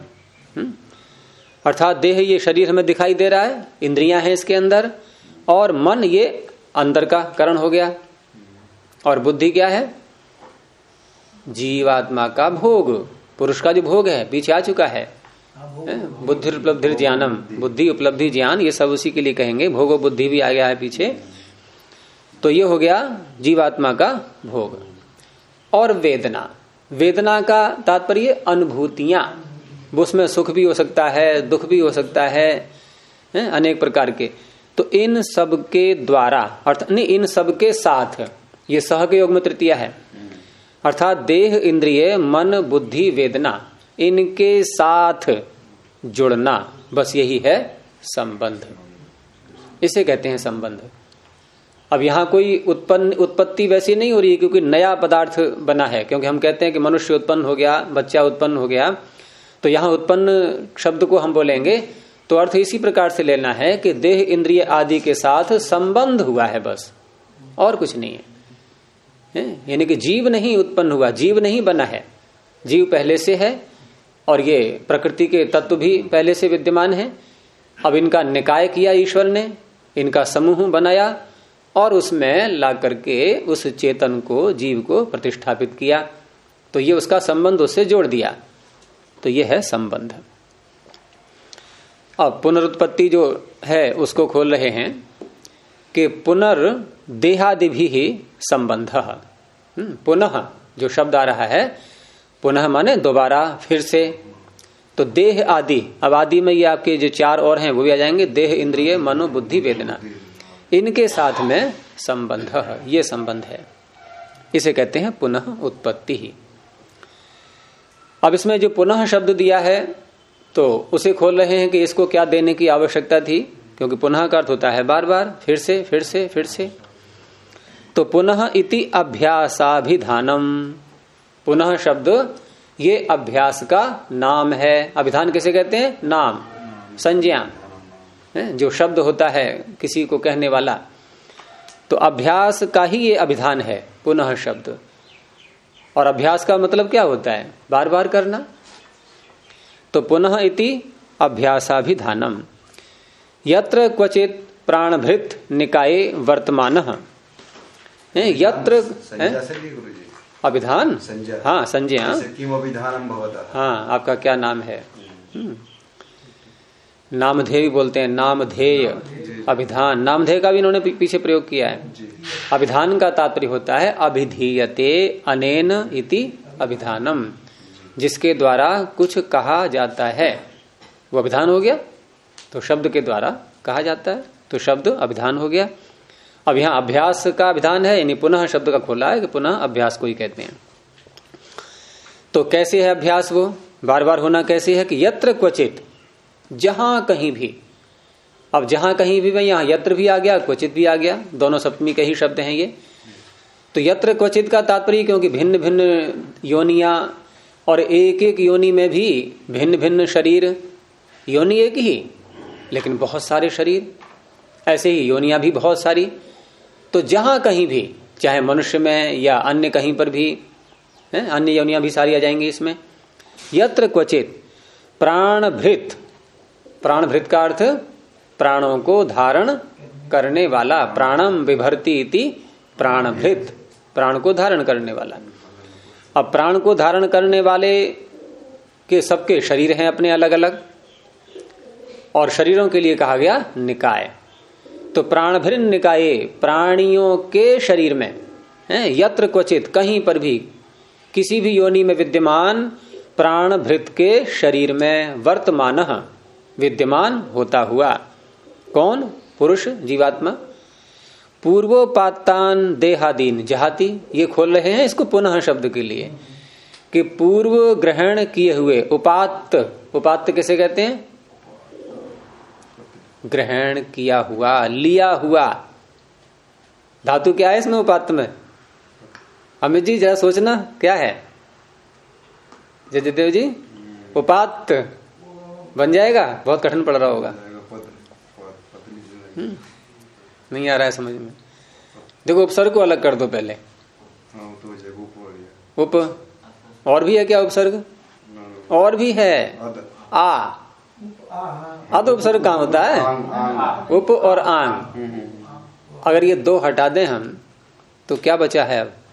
अर्थात देह ये शरीर हमें दिखाई दे रहा है, इंद्रियां हैं इसके अंदर, और मन ये अंदर का करण हो गया, और बुद्धि क्या है? जीवात्मा का भोग, पुरुष का जो भोग है पीछे आ चुका है। बुद्धि उपलब्धि ज्ञानम, बुद्धि उपलब्धि ज्ञान, ये सब उसी के लिए कहेंगे। भोगो बुद्धि भी आ गया है पीछे, तो ये हो गया जीवात्मा का भोग। और वेदना, वेदना का तात्पर्य अनुभूतियां, उसमें सुख भी हो सकता है, दुख भी हो सकता है, अनेक प्रकार के। तो इन सब के द्वारा, अर्थात नहीं, इन सब के साथ, ये सह के योग में तृतीया है, अर्थात देह, इंद्रिय, मन, बुद्धि, वेदना, इनके साथ जुड़ना, बस यही है संबंध। इसे कहते हैं संबंध। अब यहां कोई उत्पत्ति वैसी नहीं हो रही है क्योंकि नया पदार्थ बना है, क्योंकि हम कहते हैं कि मनुष्य उत्पन्न हो गया, बच्चा उत्पन्न हो गया, तो यहां उत्पन्न शब्द को हम बोलेंगे तो अर्थ इसी प्रकार से लेना है कि देह, इंद्रिय आदि के साथ संबंध हुआ है, बस, और कुछ नहीं है। यानी कि जीव नहीं उत्पन्न हुआ, जीव नहीं बना है, जीव पहले से है, और ये प्रकृति के तत्व भी पहले से विद्यमान है। अब इनका निकाय किया ईश्वर ने, इनका समूह बनाया, और उसमें ला करके उस चेतन को, जीव को प्रतिष्ठापित किया, तो ये उसका संबंध उससे जोड़ दिया, तो ये है संबंध। अब पुनरुत्पत्ति जो है उसको खोल रहे हैं कि पुनर्देहादि भी ही संबंध। पुनः जो शब्द आ रहा है, पुनः माने दोबारा, फिर से, तो देह आदि, अब आदि में ये आपके जो चार और हैं वो भी आ जाएंगे, देह, इंद्रिय, मनो, बुद्धि, वेदना, इनके साथ में संबंध, ये संबंध है, इसे कहते हैं पुनः उत्पत्ति ही। अब इसमें जो पुनः शब्द दिया है तो उसे खोल रहे हैं कि इसको क्या देने की आवश्यकता थी, क्योंकि पुनः का अर्थ होता है बार बार, फिर से, फिर से, फिर से। तो पुनः इति अभ्यासाभिधानम, पुनः शब्द ये अभ्यास का नाम है। अभिधान किसे कहते हैं? नाम, संज्ञा, जो शब्द होता है किसी को कहने वाला, तो अभ्यास का ही ये अभिधान है पुनः शब्द। और अभ्यास का मतलब क्या होता है? बार बार करना। तो पुनः इति अभ्यासाभिधानम यत्र क्वचित प्राणभृत निकाये वर्तमानः, यत्र अभिधान, हाँ संज्ञा, हाँ आपका क्या नाम है? नामधेय बोलते हैं, नामधेय, अभिधान, नामधेय का भी इन्होंने पीछे प्रयोग किया है। अभिधान का तात्पर्य होता है अभिधीयते अनेन इति अभिधानम, जिसके द्वारा कुछ कहा जाता है, वो अभिधान हो गया। तो शब्द के द्वारा कहा जाता है तो शब्द अभिधान हो गया। अब यहां अभ्यास का अभिधान है, यानी पुनः शब्द का खोला है कि पुनः अभ्यास को ही कहते हैं। तो कैसे है अभ्यास? वो बार बार होना कैसे है कि यत्र क्वचित, जहां कहीं भी। अब जहां कहीं भी में यहां यत्र भी आ गया, क्वचित भी आ गया, दोनों सप्तमी के ही शब्द हैं ये। तो यत्र क्वचित का तात्पर्य, क्योंकि भिन्न भिन्न योनियां और एक एक योनि में भी भिन्न भिन्न शरीर, योनि एक ही लेकिन बहुत सारे शरीर, ऐसे ही योनियां भी बहुत सारी। तो जहां कहीं भी, चाहे मनुष्य में या अन्य कहीं पर भी, अन्य योनियां भी सारी आ जाएंगी इसमें। यत्र क्वचित प्राणभृत, प्राणभृत का अर्थ प्राणों को धारण करने वाला, प्राणम बिभर्ति इति प्राणभृत, प्राण को धारण करने वाला। अब प्राण को धारण करने वाले के सबके शरीर हैं अपने अलग अलग, और शरीरों के लिए कहा गया निकाय। तो प्राणभृत निकाये, प्राणियों के शरीर में, यत्र क्वचित, कहीं पर भी, किसी भी योनि में विद्यमान प्राणभृत के शरीर में वर्तमान, विद्यमान होता हुआ। कौन? पुरुष, जीवात्मा। पूर्वोपात्तान देहादीन जहाती, ये खोल रहे हैं इसको पुनः शब्द के लिए कि पूर्व ग्रहण किए हुए उपात्त, उपात्त किसे कहते हैं? ग्रहण किया हुआ, लिया हुआ। धातु क्या है इसमें उपात्त में? अमित जी जरा सोचना क्या है? जयदेव जी, उपात्त बन जाएगा? बहुत कठिन पड़ रहा होगा, नहीं आ रहा है समझ में। देखो उपसर्ग को अलग कर दो पहले। हाँ, तो उप और भी है क्या उपसर्ग? और भी है आ। अद उपसर्ग कहाँ होता है? उप और आंग। अगर ये दो हटा दें हम तो क्या बचा है? अब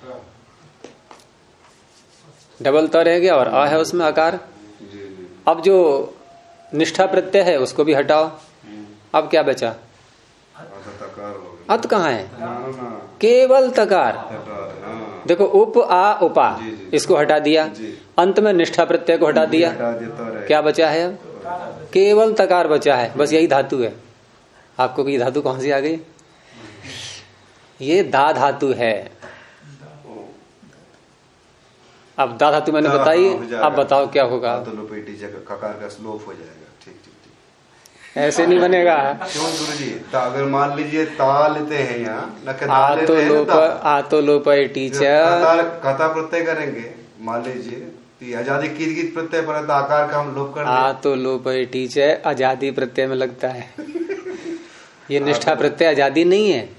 डबल त रह गया और आ है उसमें आकार। अब जो निष्ठा प्रत्यय है उसको भी हटाओ, अब क्या बचा? अत कहाँ है? केवल तकार। देखो उप आ उपा, इसको हटा दिया, अंत में निष्ठा प्रत्यय को हटा दिया, क्या बचा है? अब केवल तकार बचा है। बस यही धातु है। आपको भी धातु कौन सी आ गई? ये दा धातु है। अब दा धातु मैंने बताई, अब बताओ क्या होगा? ककार का स्लोप हो जाएगा। ठीक ठीक ठीक, ऐसे नहीं बनेगा। क्यों गुरु जी? अगर मान लीजिए ता लेते हैं यहाँ, आ तो लोप टीचर कथा प्रत्यय करेंगे, मान लीजिए आजादी कीट प्रत्यय पर आकार का हम लोप कर आ तो लोप टीचर आजादी प्रत्यय में लगता है। ये निष्ठा प्रत्यय आजादी नहीं है।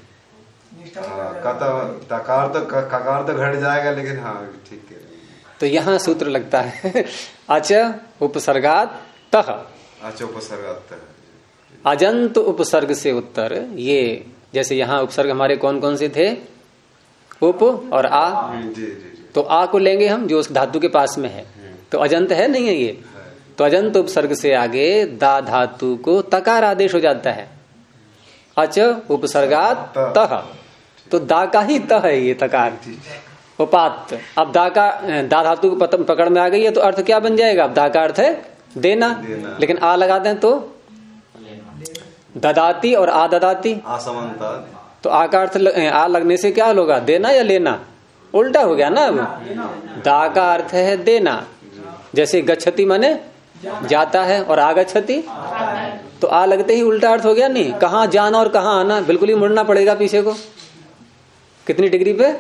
ककार तो घट जाएगा, लेकिन हाँ ठीक है। तो यहाँ सूत्र लगता है अच उपसर्गात तह। अच्छा, उपसर्गात अजंत उपसर्ग से उत्तर। ये जैसे यहाँ उपसर्ग हमारे कौन कौन से थे? उप और आ। जी। तो आ को लेंगे हम जो उस धातु के पास में है, तो अजंत है नहीं है ये। तो अजंत उपसर्ग से आगे दा धातु को तकार आदेश हो जाता है। अच उपसर्गात तह, तो दा का ही तह है ये तकार, उपात्त। अब दा धातु पकड़ में आ गई है, तो अर्थ क्या बन जाएगा? अब दा का अर्थ है देना, लेकिन आ लगा दें तो ददाती और आ ददाती, असमानता। तो आ का अर्थ आ लगने से क्या होगा? देना या लेना? उल्टा हो गया ना। अब दा का अर्थ है देना। जैसे गच्छति माने जाता है और आगच्छति, तो आ लगते ही उल्टा अर्थ हो गया। नहीं, कहाँ जाना और कहाँ आना, बिल्कुल ही मुड़ना पड़ेगा पीछे को। कितनी डिग्री पे?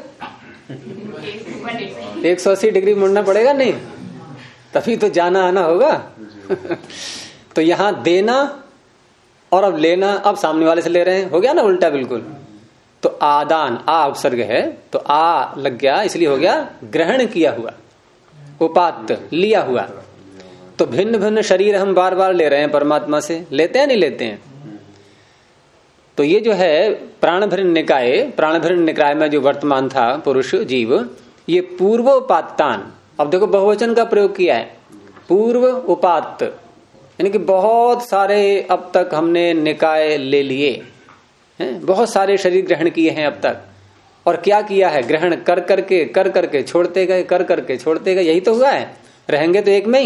180 डिग्री मुड़ना पड़ेगा। नहीं, तभी तो जाना आना होगा। तो यहाँ देना और अब लेना, अब सामने वाले से ले रहे हैं, हो गया ना उल्टा बिल्कुल। तो आदान, आ उपसर्ग है तो आ लग गया, इसलिए हो गया ग्रहण किया हुआ, उपात्त लिया हुआ। तो भिन्न भिन्न शरीर हम बार बार ले रहे हैं परमात्मा से, लेते हैं नहीं लेते हैं? तो ये जो है प्राणभृन निकाय में जो वर्तमान था पुरुष जीव, ये पूर्वोपात्तान। अब देखो बहुवचन का प्रयोग किया है, पूर्व उपात्त, यानी कि बहुत सारे अब तक हमने निकाय ले लिए हैं, बहुत सारे शरीर ग्रहण किए हैं अब तक। और क्या किया है? ग्रहण कर करके छोड़ते गए, कर करके छोड़ते गए। यही तो हुआ है। रहेंगे तो एक में ही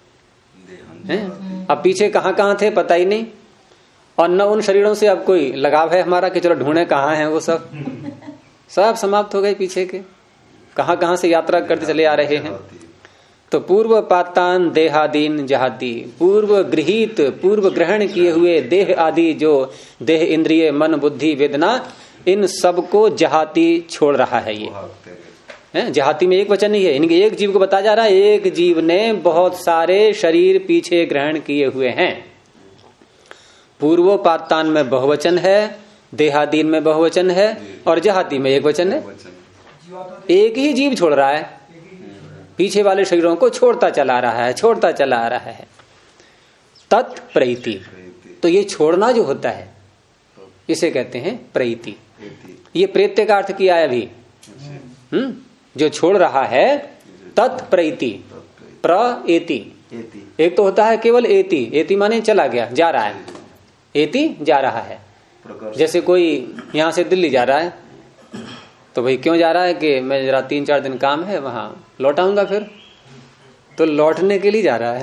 हैं। अब पीछे कहाँ कहाँ थे पता ही नहीं, और न उन शरीरों से अब कोई लगाव है हमारा कि चलो ढूंढे कहाँ हैं वो। सब समाप्त हो गए पीछे के, कहाँ कहाँ से यात्रा करते चले आ रहे हैं। तो पूर्व पातान देहादीन जहाती, पूर्व गृहीत, पूर्व ग्रहण किए हुए देह आदि, जो देह इंद्रिय मन बुद्धि वेदना, इन सबको जहाती छोड़ रहा है। ये है जहाती में एक वचन ही है, इनके एक जीव को बताया जा रहा है। एक जीव ने बहुत सारे शरीर पीछे ग्रहण किए हुए हैं। पूर्वोपात्तान में बहुवचन है, देहादीन में बहुवचन है, और जहाती में एक वचन है। एक ही जीव छोड़ रहा है, पीछे वाले शरीरों को छोड़ता चला रहा है। तत्प्रैति, तो ये छोड़ना जो होता है इसे कहते हैं प्रैति। ये प्रत्यय का अर्थ किया है अभी। जो छोड़ रहा है तत्प्रैति, प्रएति। एक तो होता है केवल एति माने चला गया, जा रहा है, एति जा रहा है। जैसे कोई यहां से दिल्ली जा रहा है, तो भाई क्यों जा रहा है? कि मैं जरा 3-4 दिन काम है, वहां लौट आऊंगा फिर, तो लौटने के लिए जा रहा है।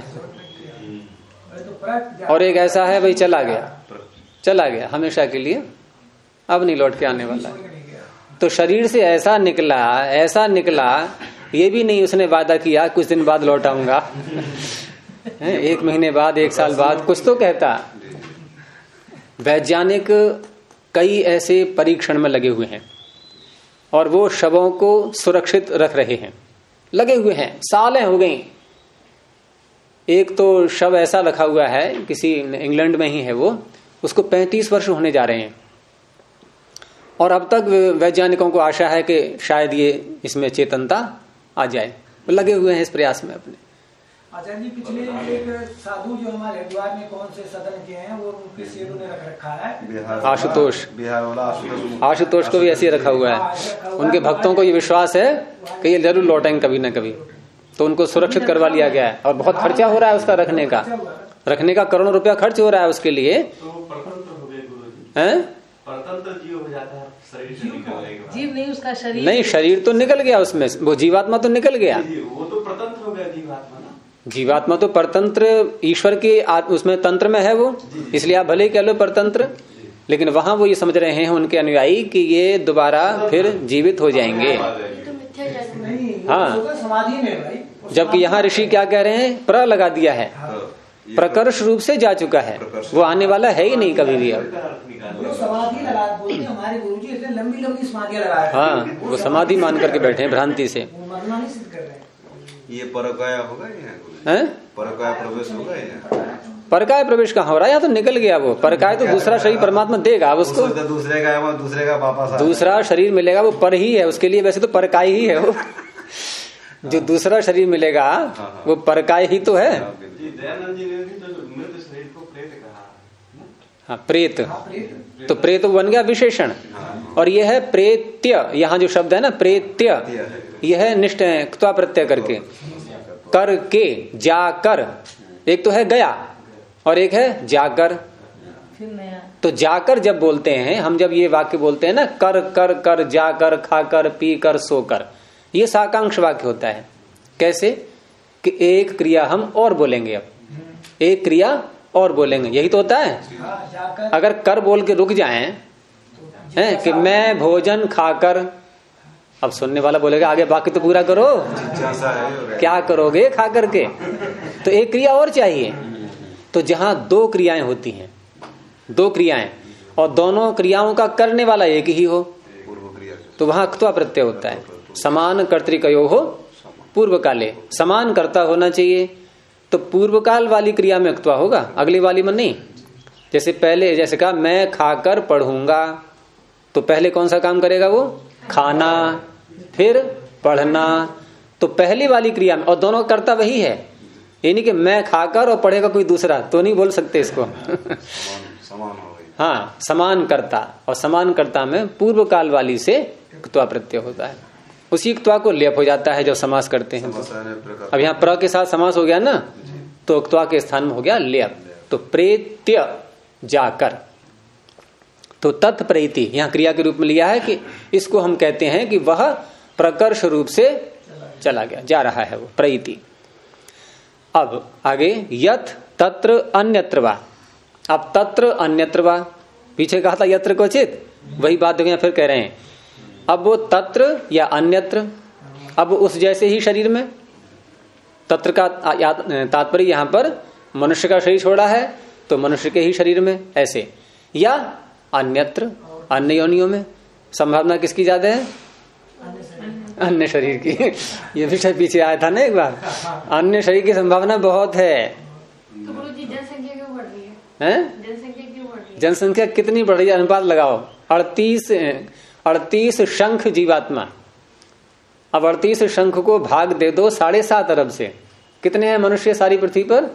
और एक ऐसा है भाई चला गया हमेशा के लिए, अब नहीं लौट के आने वाला है। तो शरीर से ऐसा निकला, ये भी नहीं उसने वादा किया कुछ दिन बाद लौट आऊंगा, 1 महीने बाद, 1 साल बाद, कुछ तो कहता। वैज्ञानिक कई ऐसे परीक्षण में लगे हुए हैं और वो शवों को सुरक्षित रख रहे हैं, लगे हुए हैं, सालें हो गई। एक तो शव ऐसा रखा हुआ है, किसी इंग्लैंड में ही है वो, उसको 35 वर्ष होने जा रहे हैं। और अब तक वैज्ञानिकों को आशा है कि शायद ये इसमें चेतनता आ जाए, लगे हुए हैं इस प्रयास में अपने। आचार्य जी, पिछले एक साधु जो हमारे हरिद्वार में कौन से सदन के हैं, वो उनके शेरों ने रख रखा है, आशुतोष, बिहार वाला आशुतोष को भी ऐसे रखा हुआ है। उनके भक्तों को ये विश्वास है कि ये जरूर लौटेंगे कभी न कभी, तो उनको सुरक्षित करवा लिया गया है। और बहुत खर्चा हो रहा है उसका रखने का करोड़ों रुपया खर्च हो रहा है उसके लिए। परतंत्र जीव हो जाता है, जीव नहीं, उसका शरीर नहीं, शरीर तो निकल गया उसमें, वो जीवात्मा तो निकल गया। वो तो परतंत्र हो गया जीवात्मा ना। जीवात्मा तो परतंत्र ईश्वर के उसमें तंत्र में है वो, इसलिए आप भले ही कह लो परतंत्र, लेकिन वहां वो ये समझ रहे हैं उनके अनुयायी कि ये दोबारा फिर जीवित हो जाएंगे। हाँ, समाधि में भाई, जबकि यहाँ ऋषि क्या कह रहे हैं, प्र लगा दिया है, प्रकर्ष रूप से जा चुका है, वो आने वाला है ही नहीं कभी भी अब। समाधि लगा बोलते हमारे गुरुजी, इतने लंबी लंबी समाधियां लगाए। हाँ, वो समाधि मान करके बैठे हैं भ्रांति से। मरना नहीं सिद्ध कर रहे हैं। ये परकाया होगा यहाँ, परकाया प्रवेश होगा यहाँ। परकाय प्रवेश कहाँ हो रहा है, यहाँ तो निकल गया वो। परकाय तो दूसरा शरीर परमात्मा देगा अब उसको, दूसरे का वापस दूसरा शरीर मिलेगा, वो पर ही है उसके लिए, वैसे तो परकाय ही है वो। जो दूसरा शरीर मिलेगा वो परकाय ही तो है। दयानंद जी ने भी तो मृत शरीर को प्रेत कहा। हाँ, प्रेत, तो प्रेत बन गया विशेषण। और यह है प्रेत्य, यहाँ जो शब्द है ना प्रेत्य, यह है निष्ठ क्त्वा प्रत्यय करके, करके, जाकर। एक तो है गया और एक है जाकर। फिर नया, तो जाकर जब बोलते हैं हम, जब ये वाक्य बोलते हैं ना, कर कर कर, जाकर, खाकर, पी कर, सोकर, ये साकांक्ष वाक्य होता है। कैसे कि एक क्रिया हम और बोलेंगे, अब एक क्रिया और बोलेंगे, यही तो होता है। अगर कर बोल के रुक जाएं हैं कि मैं भोजन खाकर, अब सुनने वाला बोलेगा आगे वाक्य तो पूरा करो, क्या करोगे खा करके, तो एक क्रिया और चाहिए। तो जहां दो क्रियाएं होती हैं, दो क्रियाएं, और दोनों क्रियाओं का करने वाला एक ही हो, तो वहां क्त्वा प्रत्यय होता है। समान कर्तृकयो हो पूर्व काले, समान कर्ता होना चाहिए, तो पूर्व काल वाली क्रिया में क्त्वा होगा, अगली वाली में नहीं। जैसे पहले, जैसे कहा मैं खाकर पढ़ूंगा, तो पहले कौन सा काम करेगा वो, खाना, फिर पढ़ना। तो पहली वाली क्रिया में, और दोनों कर्ता वही है, यानी कि मैं खाकर और पढ़ेगा कोई दूसरा, तो नहीं बोल सकते इसको। समान हो गई। हाँ, समान कर्ता, और समान कर्ता में पूर्व काल वाली से क्त्वा प्रत्यय होता है, उसी क्त्वा को लेप हो जाता है जब समास करते हैं। अब यहाँ प्र के साथ समास हो गया ना, तो क्त्वा के स्थान में हो गया लेप। तो प्रेत्य जाकर, तो तत्प्रेति यहाँ क्रिया के रूप में लिया है कि इसको हम कहते हैं कि वह प्रकर्ष रूप से चला गया, जा रहा है वो प्रेति। अब आगे यत तत्र अन्यत्र वा, अब तत्र अन्यत्र वा, पीछे कहा था यत्र क्वचित, वही बात यहाँ फिर कह रहे हैं। अब वो तत्र या अन्यत्र, अब उस जैसे ही शरीर में, तत्र का तात्पर्य यहाँ पर मनुष्य का शरीर छोड़ा है तो मनुष्य के ही शरीर में ऐसे, या अन्यत्र अन्य योनियों में। संभावना किसकी ज्यादा है, अन्य शरीर की। ये विषय पीछे आया था ना एक बार, अन्य शरीर की संभावना बहुत है। तो गुरुजी जनसंख्या क्यों बढ़ रही है? जनसंख्या क्यों बढ़ रही है? जनसंख्या कितनी बढ़ रही है, अनुपात लगाओ। 38 शंख जीवात्मा, अब 38 शंख को भाग दे दो 7.5 अरब से, कितने हैं मनुष्य सारी पृथ्वी पर?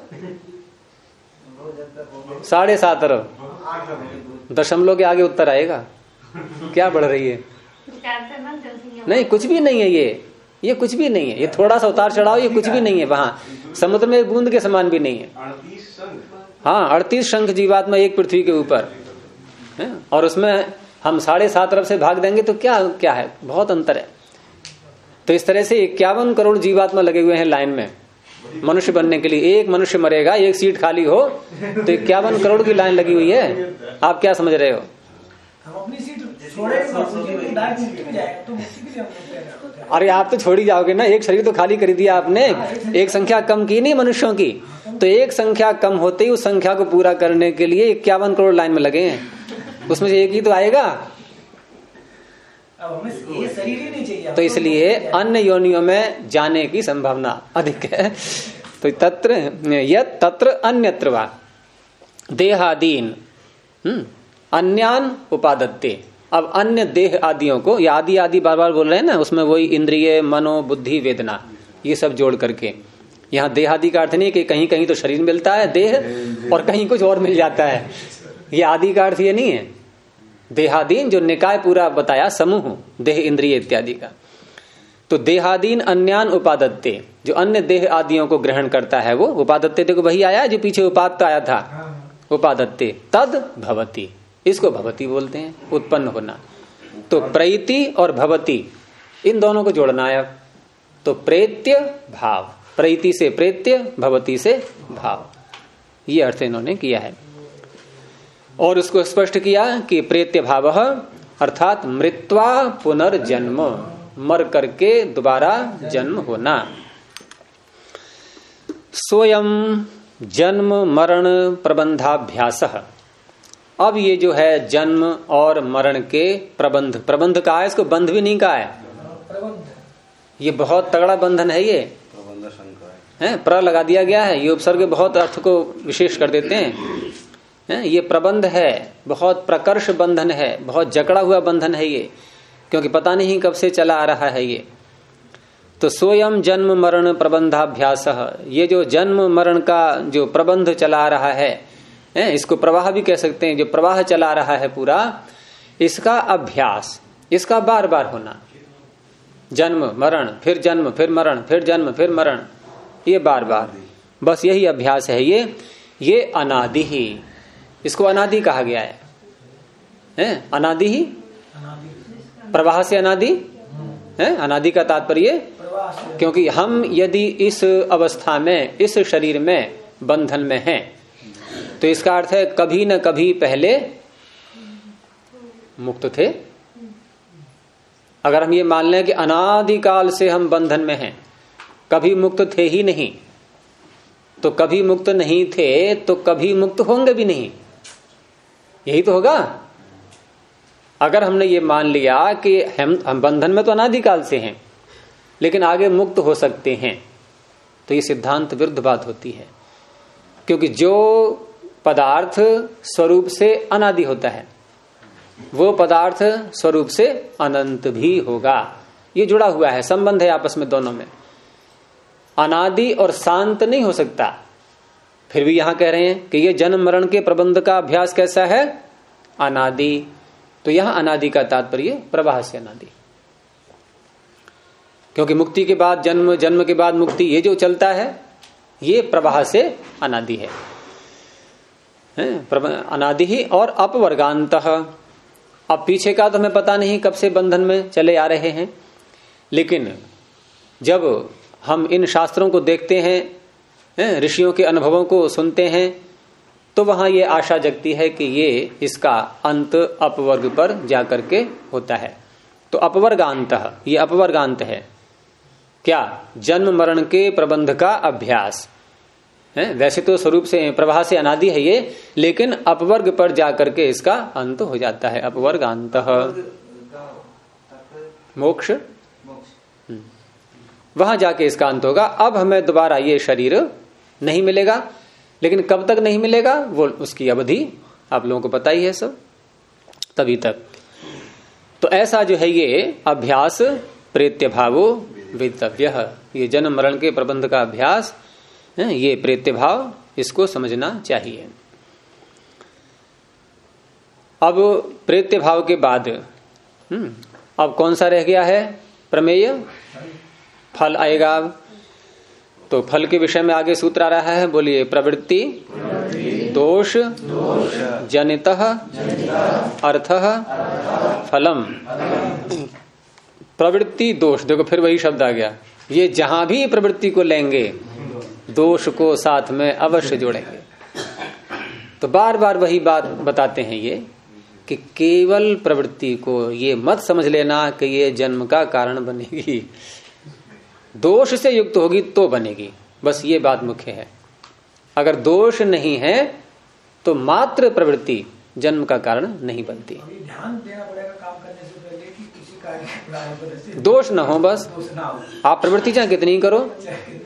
7.5 अरब। दशमलव के आगे उत्तर आएगा। क्या बढ़ रही है? नहीं, कुछ भी नहीं है ये कुछ भी नहीं है, ये थोड़ा सा उतार चढ़ाओ, ये कुछ भी नहीं है। वहां समुद्र में बूंद के समान भी नहीं है। हाँ, 38 शंख जीवात्मा एक पृथ्वी के ऊपर, और उसमें हम 7.5 अरब से भाग देंगे तो क्या है, बहुत अंतर है। तो इस तरह से 51 करोड़ जीवात्मा लगे हुए हैं लाइन में मनुष्य बनने के लिए। एक मनुष्य मरेगा, एक सीट खाली हो तो 51 करोड़ की लाइन लगी हुई है। आप क्या समझ रहे हो? हम अपनी सीट अरे आप तो छोड़ ही जाओगे ना, एक शरीर तो खाली कर दिया आपने, एक संख्या कम की नहीं मनुष्यों की, तो एक संख्या कम होते ही उस संख्या को पूरा करने के लिए 51 करोड़ लाइन में लगे हैं, उसमें से एक ही तो आएगा। अब हमें ये शरीर ही नहीं चाहिए, तो इसलिए अन्य योनियों में जाने की संभावना अधिक है। तो तत्र अन्यत्र वा देहादीन अन्यान उपादत्ते, अब अन्य देह आदियों को, या आदि आदि बार बार बोल रहे हैं ना, उसमें वही इंद्रिय, मनो, बुद्धि, वेदना, ये सब जोड़ करके। यहाँ देहादि का अर्थ नहीं कि कहीं कहीं तो शरीर मिलता है देह और कहीं कुछ और मिल जाता है, ये आदि का अर्थ ये नहीं है। देहादीन जो निकाय पूरा बताया समूह देह इंद्रिय इत्यादि का, तो देहादीन अन्यान उपादत्ते, जो अन्य देह आदियों को ग्रहण करता है वो उपादत्ते, देखो वही आया जो पीछे उपात्त आया था, उपादत्ते तद भवति, इसको भवति बोलते हैं, उत्पन्न होना। तो प्रैति और भवति इन दोनों को जोड़ना है। तो प्रेत्य भाव, प्रैति से प्रेत्य, भवति से भाव, ये अर्थ इन्होंने किया है। और उसको स्पष्ट किया कि प्रेत्य भाव अर्थात मृत्वा पुनर्जन्म, मर करके दोबारा जन्म होना। स्वयं जन्म मरण प्रबंधाभ्यास। अब ये जो है जन्म और मरण के प्रबंध, प्रबंध कहा है, इसको बंध भी नहीं कहा है, ये बहुत तगड़ा बंधन है, ये है, प्र लगा दिया गया है, ये उपसर्ग बहुत अर्थ को विशेष कर देते हैं। ये प्रबंध है, बहुत प्रकर्ष बंधन है, बहुत जकड़ा हुआ बंधन है ये, क्योंकि पता नहीं कब से चला आ रहा है ये। तो स्वयं जन्म मरण प्रबंधाभ्यास, ये जो जन्म मरण का जो प्रबंध चला आ रहा है, इसको प्रवाह भी कह सकते हैं, जो प्रवाह चला रहा है पूरा, इसका अभ्यास, इसका बार बार होना, जन्म मरण फिर जन्म फिर मरण फिर जन्म फिर मरण, ये बार बार, बस यही अभ्यास है ये अनादि ही, इसको अनादि कहा गया है? अनादि ही, प्रवाह से अनादि है, अनादि का तात्पर्य, क्योंकि हम यदि इस अवस्था में, इस शरीर में बंधन में हैं, तो इसका अर्थ है कभी न कभी पहले मुक्त थे। अगर हम ये मान लें कि अनादिकाल से हम बंधन में हैं, कभी मुक्त थे ही नहीं, तो कभी मुक्त नहीं थे तो कभी मुक्त होंगे भी नहीं, यही तो होगा। अगर हमने ये मान लिया कि हम बंधन में तो अनादिकाल से हैं, लेकिन आगे मुक्त हो सकते हैं, तो ये सिद्धांत विरुद्ध बात होती है। क्योंकि जो पदार्थ स्वरूप से अनादि होता है, वो पदार्थ स्वरूप से अनंत भी होगा, ये जुड़ा हुआ है, संबंध है आपस में दोनों में। अनादि और शांत नहीं हो सकता। फिर भी यहां कह रहे हैं कि ये जन्म मरण के प्रबंध का अभ्यास कैसा है? अनादि। तो यहां अनादि का तात्पर्य प्रवाह से अनादि, क्योंकि मुक्ति के बाद जन्म, जन्म के बाद मुक्ति, ये जो चलता है ये प्रवाह से अनादि है, अनादि ही। और अपवर्गांतः, अब पीछे का तो हमें पता नहीं कब से बंधन में चले आ रहे हैं, लेकिन जब हम इन शास्त्रों को देखते हैं, ऋषियों के अनुभवों को सुनते हैं, तो वहां ये आशा जगती है कि ये इसका अंत अपवर्ग पर जाकर के होता है। तो अपवर्गांत, ये अपवर्गांत है क्या? जन्म मरण के प्रबंध का अभ्यास है। वैसे तो स्वरूप से प्रवाह से अनादि है ये, लेकिन अपवर्ग पर जाकर के इसका अंत हो जाता है। अपवर्गांत मोक्ष, वहां जाके इसका अंत होगा। अब हमें दोबारा ये शरीर नहीं मिलेगा, लेकिन कब तक नहीं मिलेगा वो उसकी अवधि आप लोगों को पता ही है सब, तभी तक। तो ऐसा जो है ये अभ्यास प्रेत्य भावो वेदितव्य, ये जन्म मरण के प्रबंध का अभ्यास, ये प्रेत्य भाव, इसको समझना चाहिए। अब प्रेत्य भाव के बाद अब कौन सा रह गया है? प्रमेय, फल आएगा। तो फल के विषय में आगे सूत्र आ रहा है, बोलिए। प्रवृत्ति दोष जनितः अर्थः फलम। प्रवृत्ति दोष, देखो फिर वही शब्द आ गया। ये जहां भी प्रवृत्ति को लेंगे दोष को साथ में अवश्य जोड़ेंगे। तो बार बार वही बात बताते हैं ये कि केवल प्रवृत्ति को ये मत समझ लेना कि ये जन्म का कारण बनेगी, दोष से युक्त होगी तो बनेगी, बस ये बात मुख्य है। अगर दोष नहीं है तो मात्र प्रवृत्ति जन्म का कारण नहीं बनती। ध्यान देना पड़ेगा काम करने से पहले कि किसी कार्य दोष न हो, बस आप प्रवृत्ति चाहे कितनी करो,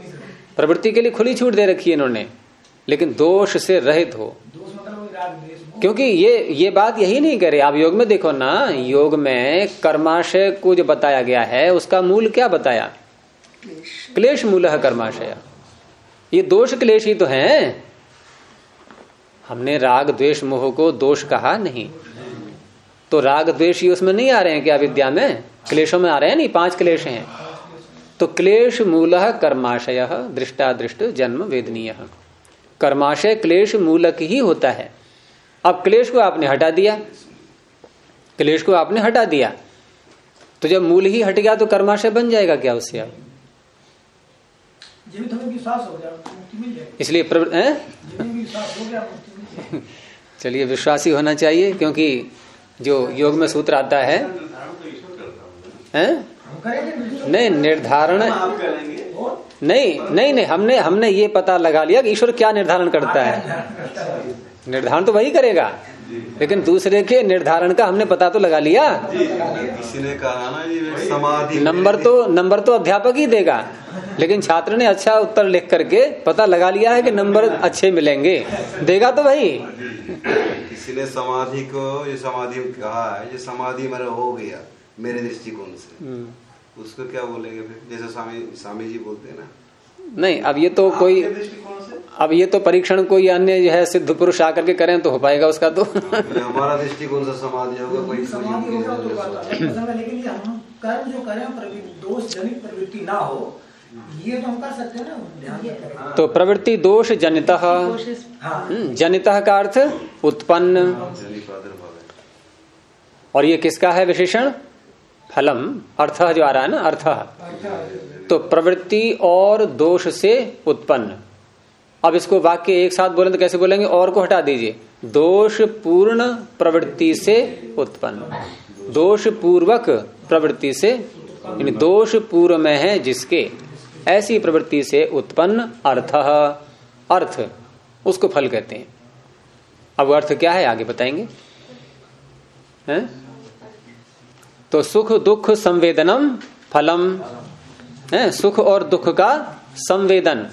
प्रवृत्ति के लिए खुली छूट दे रखी है इन्होंने, लेकिन दोष से रहित हो। दोष मतलब क्योंकि ये बात यही नहीं कह रहे। आप योग में देखो ना, योग में कर्माशय को जो बताया गया है उसका मूल क्या बताया? क्लेश मूलः कर्माशय। ये दोष क्लेश ही तो हैं। हमने राग द्वेष मोह को दोष कहा नहीं, तो राग द्वेष ही उसमें नहीं आ रहे हैं क्या? विद्या में क्लेशों में आ रहे हैं नहीं, 5 क्लेश हैं। तो क्लेश मूलः कर्माशय दृष्टादृष्ट जन्म वेदनीय। कर्माशय क्लेश मूलक ही होता है। अब क्लेश को आपने हटा दिया, क्लेश को आपने हटा दिया, तो जब मूल ही हट गया तो कर्माशय बन जाएगा क्या उससे? अब विश्वास हो गया, इसलिए चलिए विश्वासी होना चाहिए, क्योंकि जो योग में सूत्र आता है नहीं निर्धारण नहीं हमने ये पता लगा लिया कि ईश्वर क्या निर्धारण करता है। निर्धारण तो वही करेगा, लेकिन दूसरे के निर्धारण का हमने पता तो लगा लिया। किसी ने कहा ना ये समाधि नंबर तो अध्यापक ही देगा, लेकिन छात्र ने अच्छा उत्तर लिख करके पता लगा लिया है कि नंबर अच्छे मिलेंगे, देगा तो वही। किसी ने समाधि को ये समाधि कहा है, ये समाधि मेरा हो गया मेरे दृष्टिकोण से, उसको क्या बोलेंगे फिर? जैसे स्वामी जी बोलते हैं ना, नहीं अब ये तो कोई, अब ये तो परीक्षण कोई अन्य जो है सिद्ध पुरुष आकर के करें तो हो पाएगा उसका। तो हमारा दृष्टिकोण से समाधि होगा, कोई समाधि होगा तो लेकिन हम कर्म जो करें दोष जनित प्रवृत्ति ना हो, ये तो हम कर सकते हैं ना, ध्यान। तो प्रवृत्ति दोष जनितः, जनितः का अर्थ उत्पन्न, और ये किसका है विशेषण? फलम, अर्थ जो आ रहा है ना, अर्थ। तो प्रवृत्ति और दोष से उत्पन्न। अब इसको वाक्य एक साथ बोलें तो कैसे बोलेंगे? और को हटा दीजिए। दोष पूर्ण प्रवृत्ति से उत्पन्न, दोष पूर्वक प्रवृत्ति से, यानी दोष पूर्व में है जिसके, ऐसी प्रवृत्ति से उत्पन्न अर्थ, अर्थ उसको फल कहते हैं। अब अर्थ क्या है आगे बताएंगे, हैं? तो सुख दुख संवेदनम फलम है, सुख और दुख का संवेदन,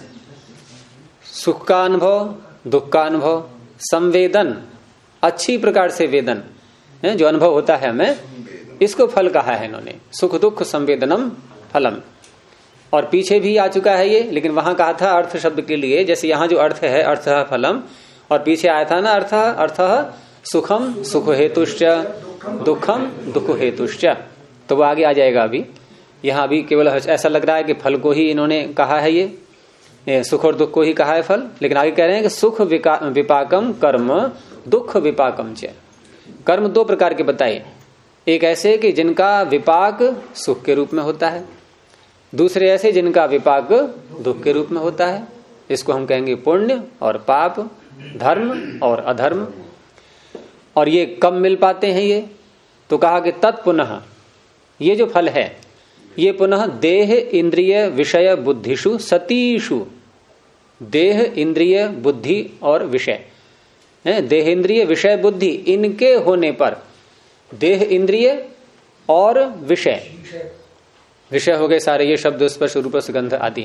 सुख का अनुभव, दुख का अनुभव, संवेदन अच्छी प्रकार से वेदन है जो अनुभव होता है हमें, इसको फल कहा है इन्होंने, सुख दुख संवेदनम फलम। और पीछे भी आ चुका है ये, लेकिन वहां कहा था अर्थ शब्द के लिए, जैसे यहाँ जो अर्थ है अर्थ फलम, और पीछे आया था ना अर्थ, अर्थ सुखम सुख हेतुश्च दुखम दुख हेतुश्च, तो वो आगे आ जाएगा। अभी यहाँ अभी केवल ऐसा लग रहा है कि फल को ही इन्होंने कहा है, ये सुख और दुख को ही कहा है फल, लेकिन आगे कह रहे हैं कि सुख विपाकम कर्म दुख विपाकम च। कर्म 2 प्रकार के बताए, एक ऐसे कि जिनका विपाक सुख के रूप में होता है, दूसरे ऐसे जिनका विपाक दुख के रूप में होता है। इसको हम कहेंगे पुण्य और पाप, धर्म और अधर्म। और ये कब मिल पाते हैं ये? तो कहा कि तत्पुनः, ये जो फल है ये पुनः देह इंद्रिय विषय बुद्धिषु सतीषु, देह इंद्रिय बुद्धि और विषय है, देह इंद्रिय विषय बुद्धि इनके होने पर, देह इंद्रिय और विषय, विषय हो गए सारे ये शब्द स्पर्श रूप सुगंध आदि,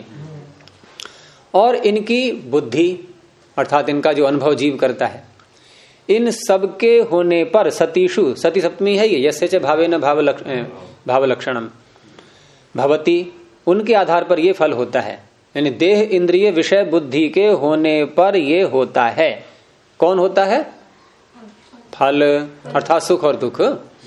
और इनकी बुद्धि अर्थात इनका जो अनुभव जीव करता है, इन सब के होने पर सतीषु, सती सप्तमी है ये, यस्य च भावेन भावलक्षणम भवति, उनके आधार पर ये फल होता है। यानी देह इंद्रिय विषय बुद्धि के होने पर ये होता है। कौन होता है? फल, अर्थात सुख और दुख।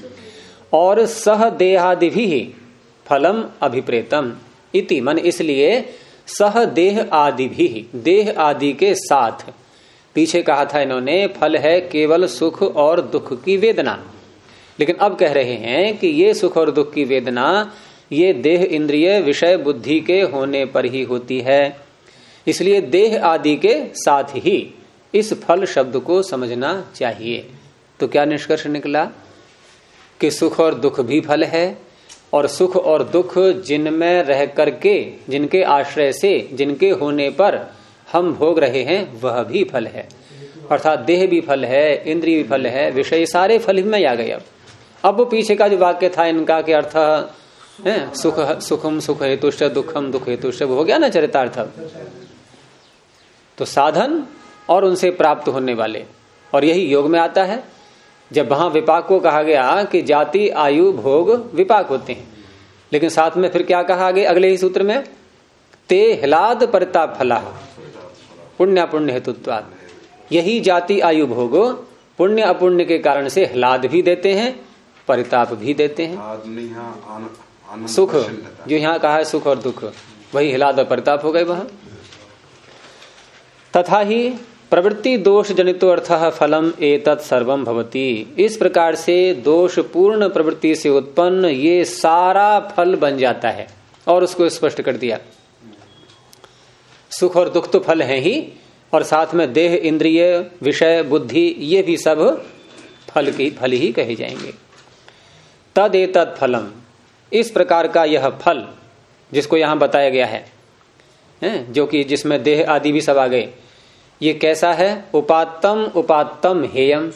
और सह देहादिभि फलम अभिप्रेतम इति, मन इसलिए सह देह आदि भी, देह आदि के साथ। पीछे कहा था इन्होंने फल है केवल सुख और दुख की वेदना, लेकिन अब कह रहे हैं कि ये सुख और दुख की वेदना ये देह इंद्रिय विषय बुद्धि के होने पर ही होती है, इसलिए देह आदि के साथ ही इस फल शब्द को समझना चाहिए। तो क्या निष्कर्ष निकला कि सुख और दुख भी फल है, और सुख और दुख जिनमें रह करके, जिनके आश्रय से, जिनके होने पर हम भोग रहे हैं वह भी फल है। अर्थात देह भी फल है, इंद्रिय भी फल है, विषय सारे फल में आ गए। अब वो पीछे का जो वाक्य था इनका कि अर्थ है सुख सुखम सुख हेतुश्च दुखम दुख हेतुश्च, हो गया ना चरितार्थ। तो साधन और उनसे प्राप्त होने वाले और यही योग में आता है। जब वहां विपाक को कहा गया कि जाति आयु भोग विपाक होते हैं, लेकिन साथ में फिर क्या कहा आगे अगले ही सूत्र में, ते ह्लाद परिताप फला पुण्य पुण्य हेतुत्वात्। यही जाति आयु भोग पुण्य अपुण्य के कारण से ह्लाद भी देते हैं, परिताप भी देते हैं। सुख जो यहाँ कहा है सुख और दुख, वही ह्लाद और परिताप हो गए वहां। तथा ही प्रवृत्ति दोष जनितो अर्थः फलम एतत् सर्वम भवति। इस प्रकार से दोष पूर्ण प्रवृत्ति से उत्पन्न ये सारा फल बन जाता है। और उसको स्पष्ट कर दिया, सुख और दुख तो फल हैं ही, और साथ में देह इंद्रिय विषय बुद्धि ये भी सब फल ही कहे जाएंगे। तद एतत् फलम, इस प्रकार का यह फल जिसको यहां बताया गया है, जो कि जिसमें देह आदि भी सब आ गए, ये कैसा है? उपात्तम उपात्तम हेयम।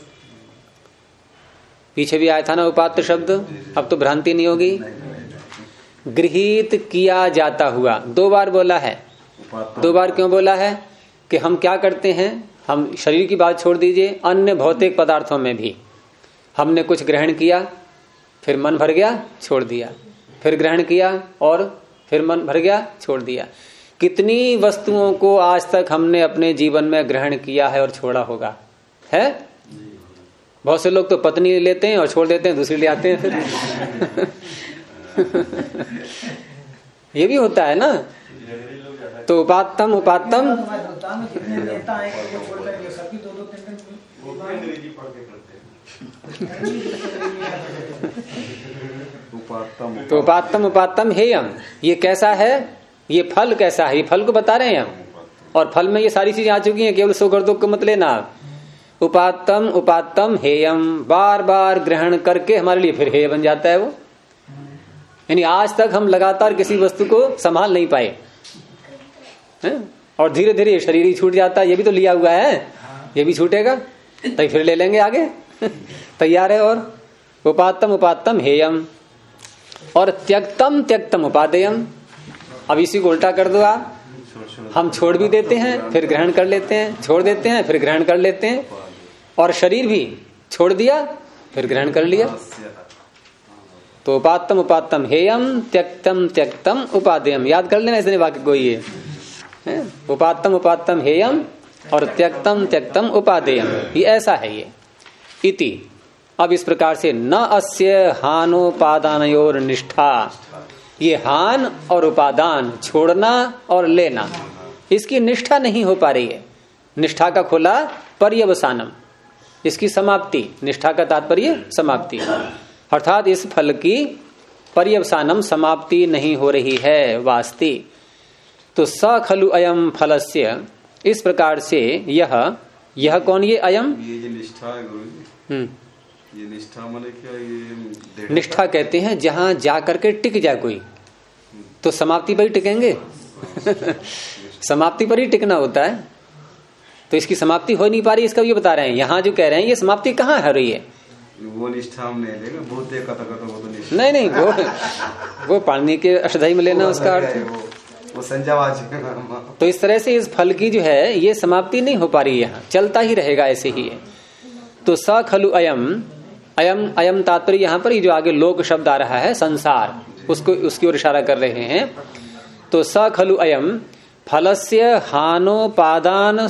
पीछे भी आया था ना उपात्त शब्द, अब तो भ्रांति नहीं होगी। गृहीत किया जाता हुआ, 2 बार बोला है। 2 बार क्यों बोला है? कि हम क्या करते हैं, हम शरीर की बात छोड़ दीजिए, अन्य भौतिक पदार्थों में भी हमने कुछ ग्रहण किया, फिर मन भर गया छोड़ दिया, फिर ग्रहण किया और फिर मन भर गया छोड़ दिया। कितनी वस्तुओं को आज तक हमने अपने जीवन में ग्रहण किया है और छोड़ा होगा, है? बहुत से लोग तो पत्नी लेते हैं और छोड़ देते हैं, दूसरी ले आते हैं फिर ये भी होता है ना। तो उपात्तम उपात्तम तो उपात्तम उपात्तम हेयम, ये कैसा है, ये फल कैसा है, ये फल को बता रहे हैं हम। और फल में ये सारी चीजें आ चुकी हैं, केवल सुख और दुख को मत लेना। उपात्तम उपात्तम हेयम, बार बार ग्रहण करके हमारे लिए फिर हेय बन जाता है वो। यानी आज तक हम लगातार किसी वस्तु को संभाल नहीं पाए हैं? और धीरे धीरे शरीर ही छूट जाता है। ये भी तो लिया हुआ है, ये भी छूटेगा तो फिर ले लेंगे आगे तैयार है। और उपात्तम उपात्तम हेयम और त्यक्तम त्यक्तम उपादेयम। अब इसी को उल्टा कर दो आप, हम छोड़ भी देते हैं फिर ग्रहण कर लेते हैं, छोड़ देते हैं फिर ग्रहण कर लेते हैं। और शरीर भी छोड़ दिया फिर ग्रहण कर लिया। तो उपात्तम उपात्तम हेयम त्यक्तम त्यक्तम उपादेयम, याद कर लेना इसने वाक्य को। ये उपात्तम उपात्तम हेयम और त्यक्तम त्यक्तम उपादेयम, ये ऐसा है ये इति। अब इस प्रकार से न अस्य हानोपादानयोर निष्ठा, ये हान और उपादान छोड़ना और लेना, इसकी निष्ठा नहीं हो पा रही है। निष्ठा का खोला पर्यवसानम, इसकी समाप्ति, निष्ठा का तात्पर्य समाप्ति, अर्थात इस फल की पर्यवसानम समाप्ति नहीं हो रही है वास्ति। तो स खलु अयम फलस्य, इस प्रकार से यह कौन, ये अयम, ये जो निष्ठा है गुरुजी, ये निष्ठा माने क्या? ये निष्ठा कहते हैं जहां जा करके टिक जाए कोई, तो समाप्ति पर ही टिकेंगे समाप्ति पर ही टिकना होता है। तो इसकी समाप्ति हो नहीं पा रही, इसका ये बता रहे हैं। यहाँ जो कह रहे हैं ये समाप्ति कहाँ हो रही है, वो निष्ठा हम नहीं लेंगे, बहुत देखा था वो तो निष्ठा नहीं वो पाणिनि के अष्टधाई में लेना उसका अर्थ, वो संजवाज। तो इस तरह से इस फल की जो है ये समाप्ति नहीं हो पा रही है, यहाँ चलता ही रहेगा ऐसे ही है। तो स खलु अयम, अयम अयम तात्पर्य यहाँ पर ये जो आगे लोक शब्द आ रहा है संसार, उसको उसकी ओर इशारा कर रहे हैं। तो स खलु अयम फलस्य हानोपादान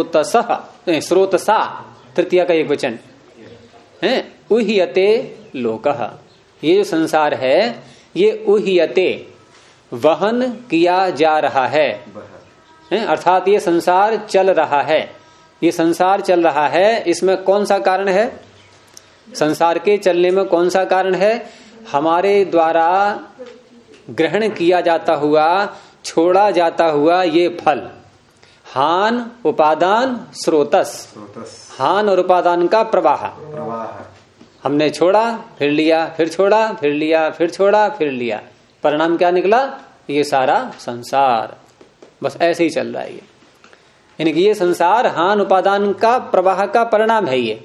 स्रोतसा, तृतीया का एक वचन है, उह्यते लोकः, ये जो संसार है ये उह्यते वहन किया जा रहा है, अर्थात ये संसार चल रहा है। ये संसार चल रहा है, इसमें कौन सा कारण है? संसार के चलने में कौन सा कारण है? हमारे द्वारा ग्रहण किया जाता हुआ, छोड़ा जाता हुआ ये फल, हान उपादान स्रोतस, हान और उपादान का प्रवाह। हमने छोड़ा फिर लिया, फिर छोड़ा फिर लिया, फिर छोड़ा फिर लिया, परिणाम क्या निकला? ये सारा संसार बस ऐसे ही चल रहा है। यानी कि ये संसार हान उपादान का प्रवाह का परिणाम है। ये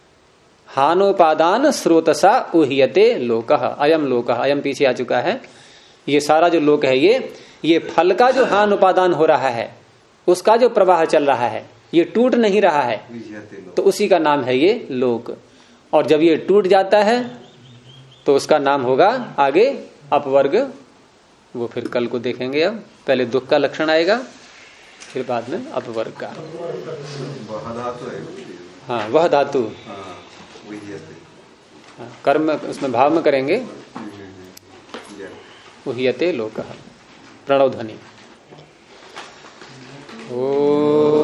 हानोपादान स्रोतसा उह्यते लोकः, अयम लोकः, अयम पीछे आ चुका है। ये सारा जो लोक है ये फल का जो हान उपादान हो रहा है उसका जो प्रवाह चल रहा है, ये टूट नहीं रहा है तो उसी का नाम है ये लोक। और जब ये टूट जाता है तो उसका नाम होगा आगे अपवर्ग। वो फिर कल को देखेंगे। अब पहले दुख का लक्षण आएगा, फिर बाद में अपवर्ग का। हाँ, वह धातु कर्म उसमें भाव में करेंगे। उह्यते लोकः, प्रणव ध्वनि। ओ